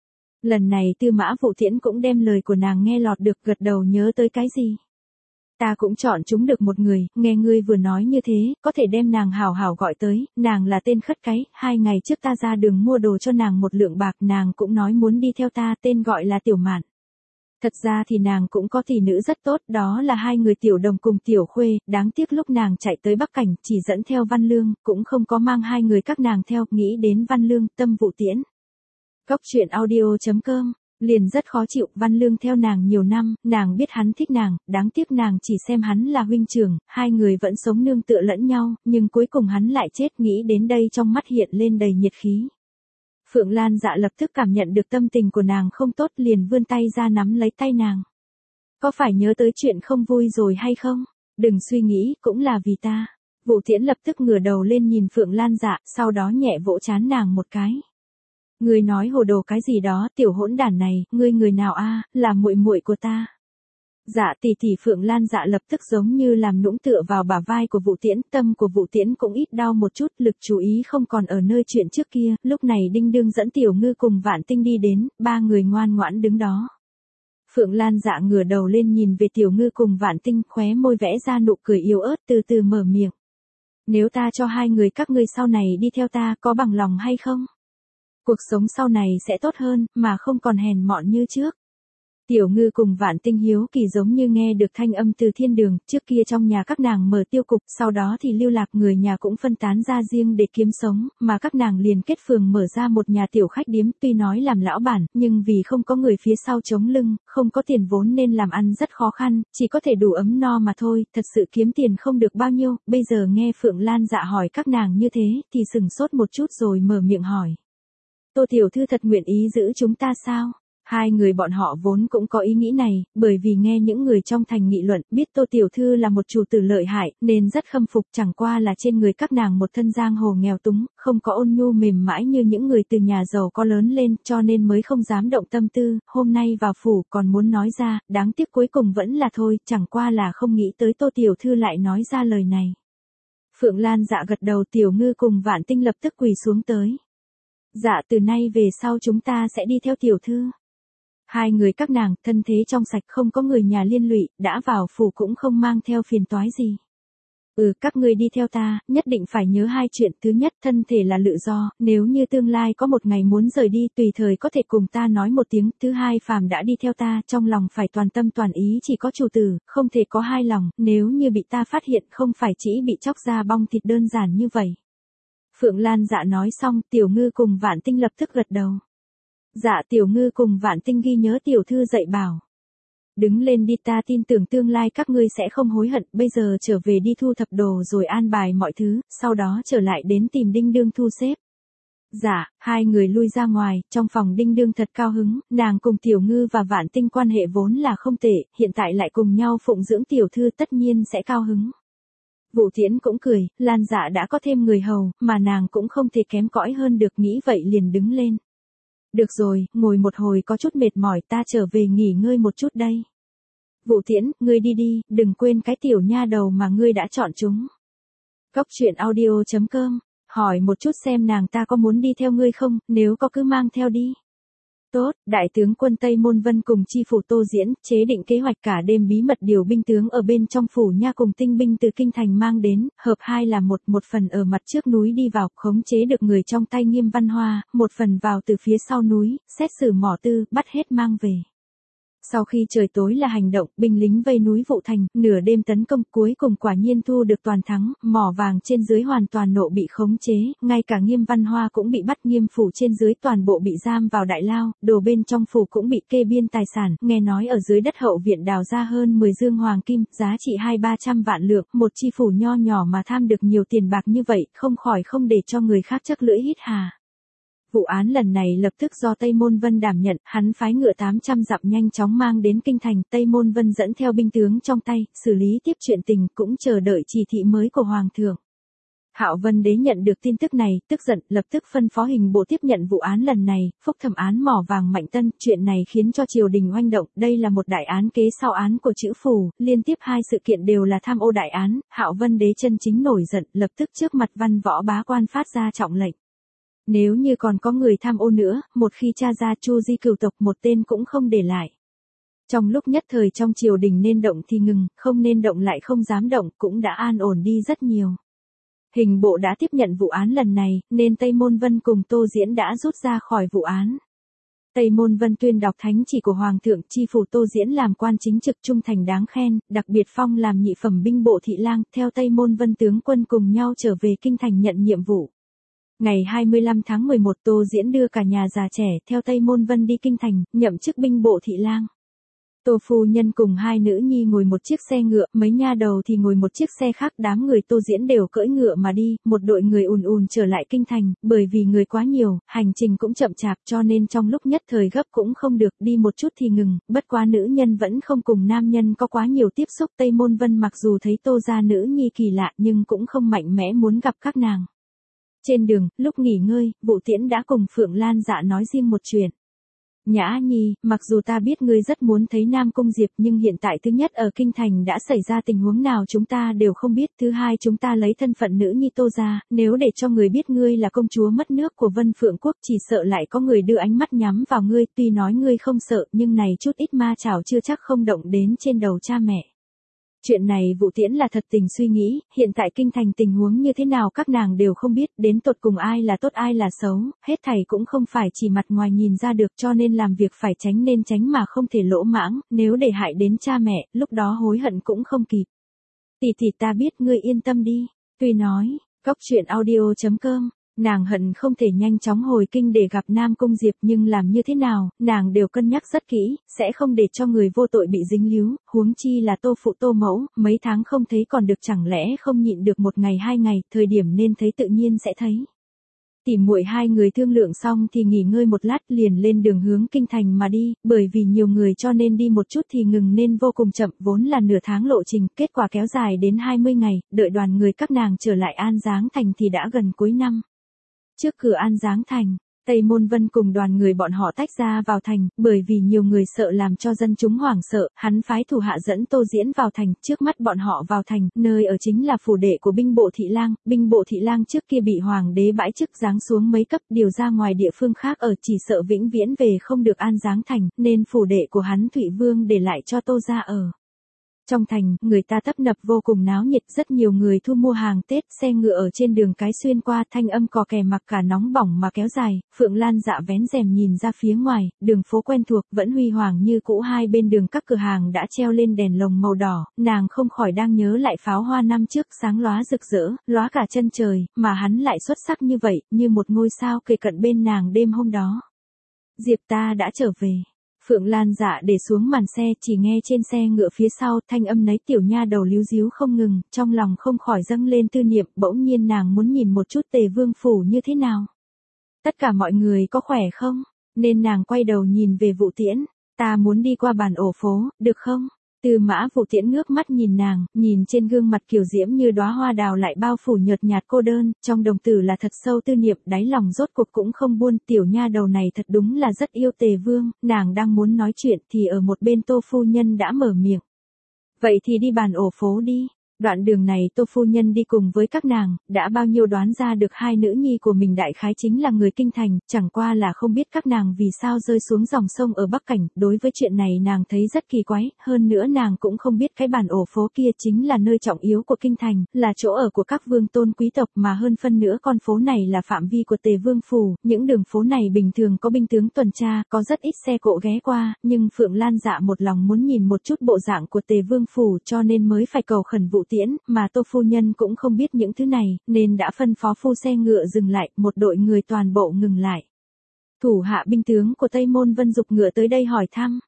Lần này Tư Mã Vũ Tiễn cũng đem lời của nàng nghe lọt được, gật đầu nhớ tới cái gì. Ta cũng chọn chúng được một người, nghe ngươi vừa nói như thế, có thể đem nàng hảo hảo gọi tới, nàng là tên Khất Cái, hai ngày trước ta ra đường mua đồ cho nàng một lượng bạc, nàng cũng nói muốn đi theo ta, tên gọi là Tiểu Mạn. Thật ra thì nàng cũng có tỷ nữ rất tốt, đó là hai người Tiểu Đồng cùng Tiểu Khuê, đáng tiếc lúc nàng chạy tới Bắc Cảnh, chỉ dẫn theo Văn Lương, cũng không có mang hai người các nàng theo, nghĩ đến Văn Lương, tâm Vũ Tiễn. Cốc truyện audio chấm com liền rất khó chịu, Văn Lương theo nàng nhiều năm, nàng biết hắn thích nàng, đáng tiếc nàng chỉ xem hắn là huynh trưởng, hai người vẫn sống nương tựa lẫn nhau, nhưng cuối cùng hắn lại chết, nghĩ đến đây trong mắt hiện lên đầy nhiệt khí. Phượng Lan Dạ lập tức cảm nhận được tâm tình của nàng không tốt, liền vươn tay ra nắm lấy tay nàng. Có phải nhớ tới chuyện không vui rồi hay không? Đừng suy nghĩ, cũng là vì ta. Vũ Tiễn lập tức ngửa đầu lên nhìn Phượng Lan Dạ, sau đó nhẹ vỗ trán nàng một cái. Ngươi nói hồ đồ cái gì đó, tiểu hỗn đản này, ngươi người nào a, là muội muội của ta. Dạ tỷ tỷ. Phượng Lan Dạ lập tức giống như làm nũng tựa vào bả vai của Vũ Tiễn, tâm của Vũ Tiễn cũng ít đau một chút, lực chú ý không còn ở nơi chuyện trước kia, lúc này Đinh Đương dẫn Tiểu Ngư cùng Vạn Tinh đi đến, ba người ngoan ngoãn đứng đó. Phượng Lan Dạ ngửa đầu lên nhìn về Tiểu Ngư cùng Vạn Tinh, khóe môi vẽ ra nụ cười yếu ớt, từ từ mở miệng. Nếu ta cho hai người các ngươi sau này đi theo ta, có bằng lòng hay không? Cuộc sống sau này sẽ tốt hơn, mà không còn hèn mọn như trước. Tiểu Ngư cùng Vạn Tinh hiếu kỳ giống như nghe được thanh âm từ thiên đường, trước kia trong nhà các nàng mở tiêu cục, sau đó thì lưu lạc người nhà cũng phân tán ra riêng để kiếm sống, mà các nàng liền kết phường mở ra một nhà tiểu khách điếm, tuy nói làm lão bản, nhưng vì không có người phía sau chống lưng, không có tiền vốn nên làm ăn rất khó khăn, chỉ có thể đủ ấm no mà thôi, thật sự kiếm tiền không được bao nhiêu, bây giờ nghe Phượng Lan Dạ hỏi các nàng như thế, thì sừng sốt một chút rồi mở miệng hỏi. Tô tiểu thư thật nguyện ý giữ chúng ta sao? Hai người bọn họ vốn cũng có ý nghĩ này, bởi vì nghe những người trong thành nghị luận, biết Tô tiểu thư là một chủ tử lợi hại, nên rất khâm phục, chẳng qua là trên người các nàng một thân giang hồ nghèo túng, không có ôn nhu mềm mãi như những người từ nhà giàu có lớn lên, cho nên mới không dám động tâm tư, hôm nay vào phủ còn muốn nói ra, đáng tiếc cuối cùng vẫn là thôi, chẳng qua là không nghĩ tới Tô tiểu thư lại nói ra lời này. Phượng Lan Dạ gật đầu, Tiểu Ngư cùng Vạn Tinh lập tức quỳ xuống tới. Dạ, từ nay về sau chúng ta sẽ đi theo tiểu thư. Hai người các nàng, thân thế trong sạch, không có người nhà liên lụy, đã vào phủ cũng không mang theo phiền toái gì. Ừ, các ngươi đi theo ta, nhất định phải nhớ hai chuyện, thứ nhất, thân thể là tự do, nếu như tương lai có một ngày muốn rời đi, tùy thời có thể cùng ta nói một tiếng, thứ hai, phàm đã đi theo ta, trong lòng phải toàn tâm toàn ý, chỉ có chủ tử, không thể có hai lòng, nếu như bị ta phát hiện, không phải chỉ bị chóc da bong thịt đơn giản như vậy. Phượng Lan Dạ nói xong, Tiểu Ngư cùng Vạn Tinh lập tức gật đầu. Dạ, Tiểu Ngư cùng Vạn Tinh ghi nhớ tiểu thư dạy bảo. Đứng lên đi, ta tin tưởng tương lai các ngươi sẽ không hối hận, bây giờ trở về đi thu thập đồ rồi an bài mọi thứ, sau đó trở lại đến tìm Đinh Đương thu xếp. Dạ, hai người lui ra ngoài, trong phòng Đinh Đương thật cao hứng, nàng cùng Tiểu Ngư và Vạn Tinh quan hệ vốn là không tệ, hiện tại lại cùng nhau phụng dưỡng tiểu thư tất nhiên sẽ cao hứng. Vũ Tiễn cũng cười, Lan Dạ đã có thêm người hầu, mà nàng cũng không thể kém cỏi hơn được, nghĩ vậy liền đứng lên. Được rồi, ngồi một hồi có chút mệt mỏi, ta trở về nghỉ ngơi một chút đây. Vũ Tiễn, ngươi đi đi, đừng quên cái tiểu nha đầu mà ngươi đã chọn chúng. Cốc truyện audio chấm com, hỏi một chút xem nàng ta có muốn đi theo ngươi không, nếu có cứ mang theo đi. Tốt, đại tướng quân Tây Môn Vân cùng chi phủ Tô Diễn, chế định kế hoạch cả đêm bí mật điều binh tướng ở bên trong phủ nha cùng tinh binh từ kinh thành mang đến, hợp hai là một, một phần ở mặt trước núi đi vào, khống chế được người trong tay Nghiêm Văn Hoa, một phần vào từ phía sau núi, xét xử mỏ tư, bắt hết mang về. Sau khi trời tối là hành động, binh lính vây núi Vụ Thành, nửa đêm tấn công, cuối cùng quả nhiên thu được toàn thắng, mỏ vàng trên dưới hoàn toàn nộ bị khống chế, ngay cả Nghiêm Văn Hoa cũng bị bắt, Nghiêm phủ trên dưới toàn bộ bị giam vào đại lao, đồ bên trong phủ cũng bị kê biên tài sản, nghe nói ở dưới đất hậu viện đào ra hơn mười dương hoàng kim, giá trị hai ba trăm vạn lượng, một chi phủ nho nhỏ mà tham được nhiều tiền bạc như vậy, không khỏi không để cho người khác chắc lưỡi hít hà. Vụ án lần này lập tức do Tây Môn Vân đảm nhận, hắn phái ngựa tám trăm dặm nhanh chóng mang đến kinh thành, Tây Môn Vân dẫn theo binh tướng trong tay, xử lý tiếp chuyện tình, cũng chờ đợi chỉ thị mới của Hoàng thượng. Hạo Vân Đế nhận được tin tức này, tức giận, lập tức phân phó hình bộ tiếp nhận vụ án lần này, phúc thẩm án mỏ vàng Mạnh Tân, chuyện này khiến cho triều đình oanh động, đây là một đại án kế sau án của chữ phủ, liên tiếp hai sự kiện đều là tham ô đại án, Hạo Vân Đế chân chính nổi giận, lập tức trước mặt văn võ bá quan phát ra trọng lệnh. Nếu như còn có người tham ô nữa, một khi tra ra Chu Di cửu tộc một tên cũng không để lại. Trong lúc nhất thời trong triều đình nên động thì ngừng, không nên động lại không dám động, cũng đã an ổn đi rất nhiều. Hình bộ đã tiếp nhận vụ án lần này, nên Tây Môn Vân cùng Tô Diễn đã rút ra khỏi vụ án. Tây Môn Vân tuyên đọc thánh chỉ của Hoàng thượng, chi phủ Tô Diễn làm quan chính trực trung thành đáng khen, đặc biệt phong làm nhị phẩm binh bộ thị lang, theo Tây Môn Vân tướng quân cùng nhau trở về kinh thành nhận nhiệm vụ. Ngày hai mươi lăm tháng mười một Tô Diễn đưa cả nhà già trẻ theo Tây Môn Vân đi kinh thành, nhậm chức binh bộ thị lang. Tô phu nhân cùng hai nữ nhi ngồi một chiếc xe ngựa, mấy nha đầu thì ngồi một chiếc xe khác, đám người Tô Diễn đều cưỡi ngựa mà đi, một đội người ùn ùn trở lại kinh thành, bởi vì người quá nhiều, hành trình cũng chậm chạp cho nên trong lúc nhất thời gấp cũng không được, đi một chút thì ngừng, bất quá nữ nhân vẫn không cùng nam nhân có quá nhiều tiếp xúc. Tây Môn Vân mặc dù thấy Tô gia nữ nhi kỳ lạ nhưng cũng không mạnh mẽ muốn gặp các nàng. Trên đường, lúc nghỉ ngơi, Vũ Tiễn đã cùng Phượng Lan Dạ nói riêng một chuyện. Nhã Nhi, mặc dù ta biết ngươi rất muốn thấy Nam Cung Diệp nhưng hiện tại thứ nhất ở Kinh Thành đã xảy ra tình huống nào chúng ta đều không biết. Thứ hai chúng ta lấy thân phận nữ nhi Tô gia, nếu để cho người biết ngươi là công chúa mất nước của Vân Phượng Quốc chỉ sợ lại có người đưa ánh mắt nhắm vào ngươi. Tuy nói ngươi không sợ nhưng này chút ít ma chảo chưa chắc không động đến trên đầu cha mẹ. Chuyện này Vũ Tiễn là thật tình suy nghĩ, hiện tại Kinh Thành tình huống như thế nào các nàng đều không biết, đến tột cùng ai là tốt ai là xấu, hết thảy cũng không phải chỉ mặt ngoài nhìn ra được cho nên làm việc phải tránh nên tránh mà không thể lỗ mãng, nếu để hại đến cha mẹ, lúc đó hối hận cũng không kịp. Tỷ tỷ ta biết ngươi yên tâm đi, tuy nói, cóc truyện audio chấm com. Nàng hận không thể nhanh chóng hồi kinh để gặp Nam Cung Diệp nhưng làm như thế nào, nàng đều cân nhắc rất kỹ, sẽ không để cho người vô tội bị dính líu, huống chi là Tô phụ Tô mẫu, mấy tháng không thấy còn được chẳng lẽ không nhịn được một ngày hai ngày, thời điểm nên thấy tự nhiên sẽ thấy. Tỉ muội hai người thương lượng xong thì nghỉ ngơi một lát liền lên đường hướng Kinh Thành mà đi, bởi vì nhiều người cho nên đi một chút thì ngừng nên vô cùng chậm, vốn là nửa tháng lộ trình, kết quả kéo dài đến hai mươi ngày, đợi đoàn người các nàng trở lại An Giáng Thành thì đã gần cuối năm. Trước cửa An Giáng Thành, Tây Môn Vân cùng đoàn người bọn họ tách ra vào thành, bởi vì nhiều người sợ làm cho dân chúng hoảng sợ, hắn phái thủ hạ dẫn Tô Diễn vào thành, trước mắt bọn họ vào thành, nơi ở chính là phủ đệ của binh bộ thị lang, binh bộ thị lang trước kia bị hoàng đế bãi chức giáng xuống mấy cấp, điều ra ngoài địa phương khác ở chỉ sợ vĩnh viễn về không được An Giáng Thành, nên phủ đệ của hắn Thụy Vương để lại cho Tô gia ở. Trong thành, người ta tấp nập vô cùng náo nhiệt, rất nhiều người thu mua hàng Tết, xe ngựa ở trên đường cái xuyên qua, thanh âm cò kè mặc cả nóng bỏng mà kéo dài, Phượng Lan dạ vén rèm nhìn ra phía ngoài, đường phố quen thuộc, vẫn huy hoàng như cũ, hai bên đường các cửa hàng đã treo lên đèn lồng màu đỏ, nàng không khỏi đang nhớ lại pháo hoa năm trước sáng lóa rực rỡ, lóa cả chân trời, mà hắn lại xuất sắc như vậy, như một ngôi sao kề cận bên nàng đêm hôm đó. Diệp ta đã trở về. Phượng Lan dạ để xuống màn xe, chỉ nghe trên xe ngựa phía sau thanh âm nấy tiểu nha đầu líu díu không ngừng, trong lòng không khỏi dâng lên tư niệm, bỗng nhiên nàng muốn nhìn một chút Tề Vương phủ như thế nào. Tất cả mọi người có khỏe không? Nên nàng quay đầu nhìn về Vũ Tiễn, ta muốn đi qua bàn ổ phố, được không? Tư Mã Vũ Tiễn ngước mắt nhìn nàng, nhìn trên gương mặt kiều diễm như đóa hoa đào lại bao phủ nhợt nhạt cô đơn, trong đồng tử là thật sâu tư niệm, đáy lòng rốt cuộc cũng không buồn, tiểu nha đầu này thật đúng là rất yêu Tề Vương, nàng đang muốn nói chuyện thì ở một bên Tô phu nhân đã mở miệng. Vậy thì đi bàn ổ phố đi. Đoạn đường này Tô phu nhân đi cùng với các nàng, đã bao nhiêu đoán ra được hai nữ nhi của mình đại khái chính là người Kinh Thành, chẳng qua là không biết các nàng vì sao rơi xuống dòng sông ở Bắc Cảnh, đối với chuyện này nàng thấy rất kỳ quái, hơn nữa nàng cũng không biết cái bàn ổ phố kia chính là nơi trọng yếu của Kinh Thành, là chỗ ở của các vương tôn quý tộc mà hơn phân nữa con phố này là phạm vi của Tề Vương phủ, những đường phố này bình thường có binh tướng tuần tra, có rất ít xe cộ ghé qua, nhưng Phượng Lan dạ một lòng muốn nhìn một chút bộ dạng của Tề Vương phủ cho nên mới phải cầu khẩn Vũ Tiễn, mà Tô phu nhân cũng không biết những thứ này, nên đã phân phó phu xe ngựa dừng lại, một đội người toàn bộ ngừng lại. Thủ hạ binh tướng của Tây Môn Vân dục ngựa tới đây hỏi thăm.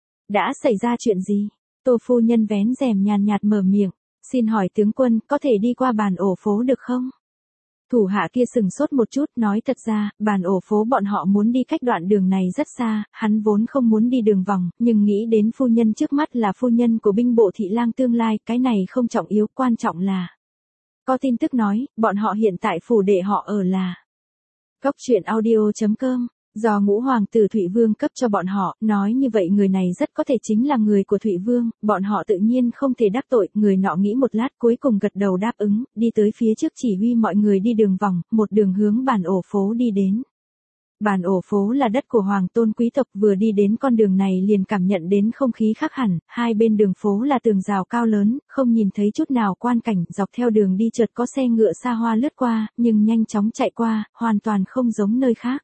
Đã xảy ra chuyện gì? Tô phu nhân vén rèm nhàn nhạt mở miệng, xin hỏi tướng quân, có thể đi qua bàn ổ phố được không? Thủ hạ kia sừng sốt một chút, nói thật ra, bàn ổ phố bọn họ muốn đi cách đoạn đường này rất xa, hắn vốn không muốn đi đường vòng, nhưng nghĩ đến phu nhân trước mắt là phu nhân của binh bộ thị lang tương lai, cái này không trọng yếu, quan trọng là. Có tin tức nói, bọn họ hiện tại phủ đệ họ ở là. Cóc truyện audio chấm com. Do ngũ hoàng tử Thụy Vương cấp cho bọn họ, nói như vậy người này rất có thể chính là người của Thụy Vương, bọn họ tự nhiên không thể đắc tội, người nọ nghĩ một lát cuối cùng gật đầu đáp ứng, đi tới phía trước chỉ huy mọi người đi đường vòng, một đường hướng bàn ổ phố đi đến. Bàn ổ phố là đất của hoàng tôn quý tộc, vừa đi đến con đường này liền cảm nhận đến không khí khác hẳn, hai bên đường phố là tường rào cao lớn, không nhìn thấy chút nào quan cảnh, dọc theo đường đi chợt có xe ngựa xa hoa lướt qua, nhưng nhanh chóng chạy qua, hoàn toàn không giống nơi khác.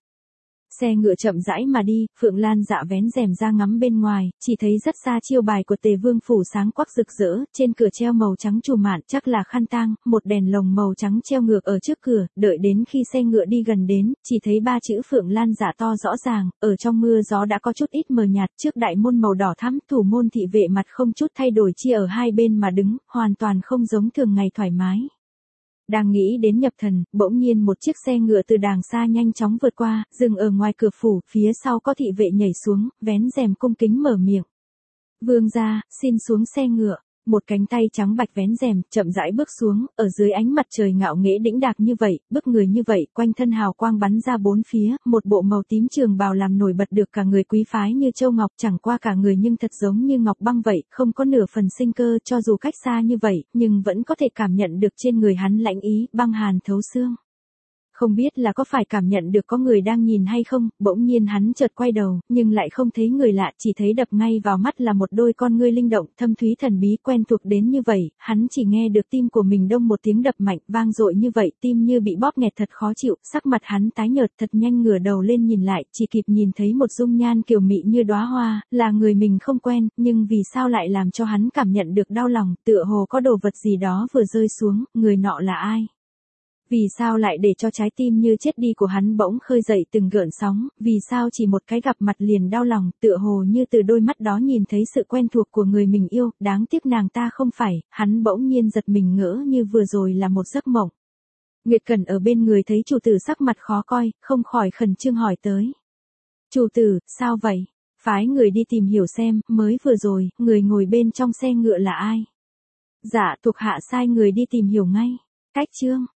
Xe ngựa chậm rãi mà đi, Phượng Lan dạ vén rèm ra ngắm bên ngoài, chỉ thấy rất xa chiêu bài của Tề Vương phủ sáng quắc rực rỡ, trên cửa treo màu trắng trù mạn, chắc là khăn tang, một đèn lồng màu trắng treo ngược ở trước cửa, đợi đến khi xe ngựa đi gần đến, chỉ thấy ba chữ Phượng Lan dạ to rõ ràng, ở trong mưa gió đã có chút ít mờ nhạt, trước đại môn màu đỏ thắm, thủ môn thị vệ mặt không chút thay đổi chia ở hai bên mà đứng, hoàn toàn không giống thường ngày thoải mái. Đang nghĩ đến nhập thần, bỗng nhiên một chiếc xe ngựa từ đàng xa nhanh chóng vượt qua, dừng ở ngoài cửa phủ, phía sau có thị vệ nhảy xuống, vén rèm cung kính mở miệng. Vương gia, xin xuống xe ngựa. Một cánh tay trắng bạch vén rèm, chậm rãi bước xuống, ở dưới ánh mặt trời ngạo nghễ đĩnh đạc như vậy, bước người như vậy, quanh thân hào quang bắn ra bốn phía, một bộ màu tím trường bào làm nổi bật được cả người quý phái như châu ngọc, chẳng qua cả người nhưng thật giống như ngọc băng vậy, không có nửa phần sinh cơ, cho dù cách xa như vậy, nhưng vẫn có thể cảm nhận được trên người hắn lạnh ý, băng hàn thấu xương. Không biết là có phải cảm nhận được có người đang nhìn hay không, bỗng nhiên hắn chợt quay đầu, nhưng lại không thấy người lạ, chỉ thấy đập ngay vào mắt là một đôi con ngươi linh động, thâm thúy thần bí quen thuộc đến như vậy, hắn chỉ nghe được tim của mình đông một tiếng đập mạnh, vang dội như vậy, tim như bị bóp nghẹt thật khó chịu, sắc mặt hắn tái nhợt thật nhanh ngửa đầu lên nhìn lại, chỉ kịp nhìn thấy một dung nhan kiều mị như đóa hoa, là người mình không quen, nhưng vì sao lại làm cho hắn cảm nhận được đau lòng, tựa hồ có đồ vật gì đó vừa rơi xuống, người nọ là ai? Vì sao lại để cho trái tim như chết đi của hắn bỗng khơi dậy từng gợn sóng, vì sao chỉ một cái gặp mặt liền đau lòng, tựa hồ như từ đôi mắt đó nhìn thấy sự quen thuộc của người mình yêu, đáng tiếc nàng ta không phải, hắn bỗng nhiên giật mình ngỡ như vừa rồi là một giấc mộng. Nguyệt Cẩn ở bên người thấy chủ tử sắc mặt khó coi, không khỏi khẩn trương hỏi tới. Chủ tử, sao vậy? Phái người đi tìm hiểu xem, mới vừa rồi, người ngồi bên trong xe ngựa là ai? Dạ, thuộc hạ sai người đi tìm hiểu ngay. Cách chương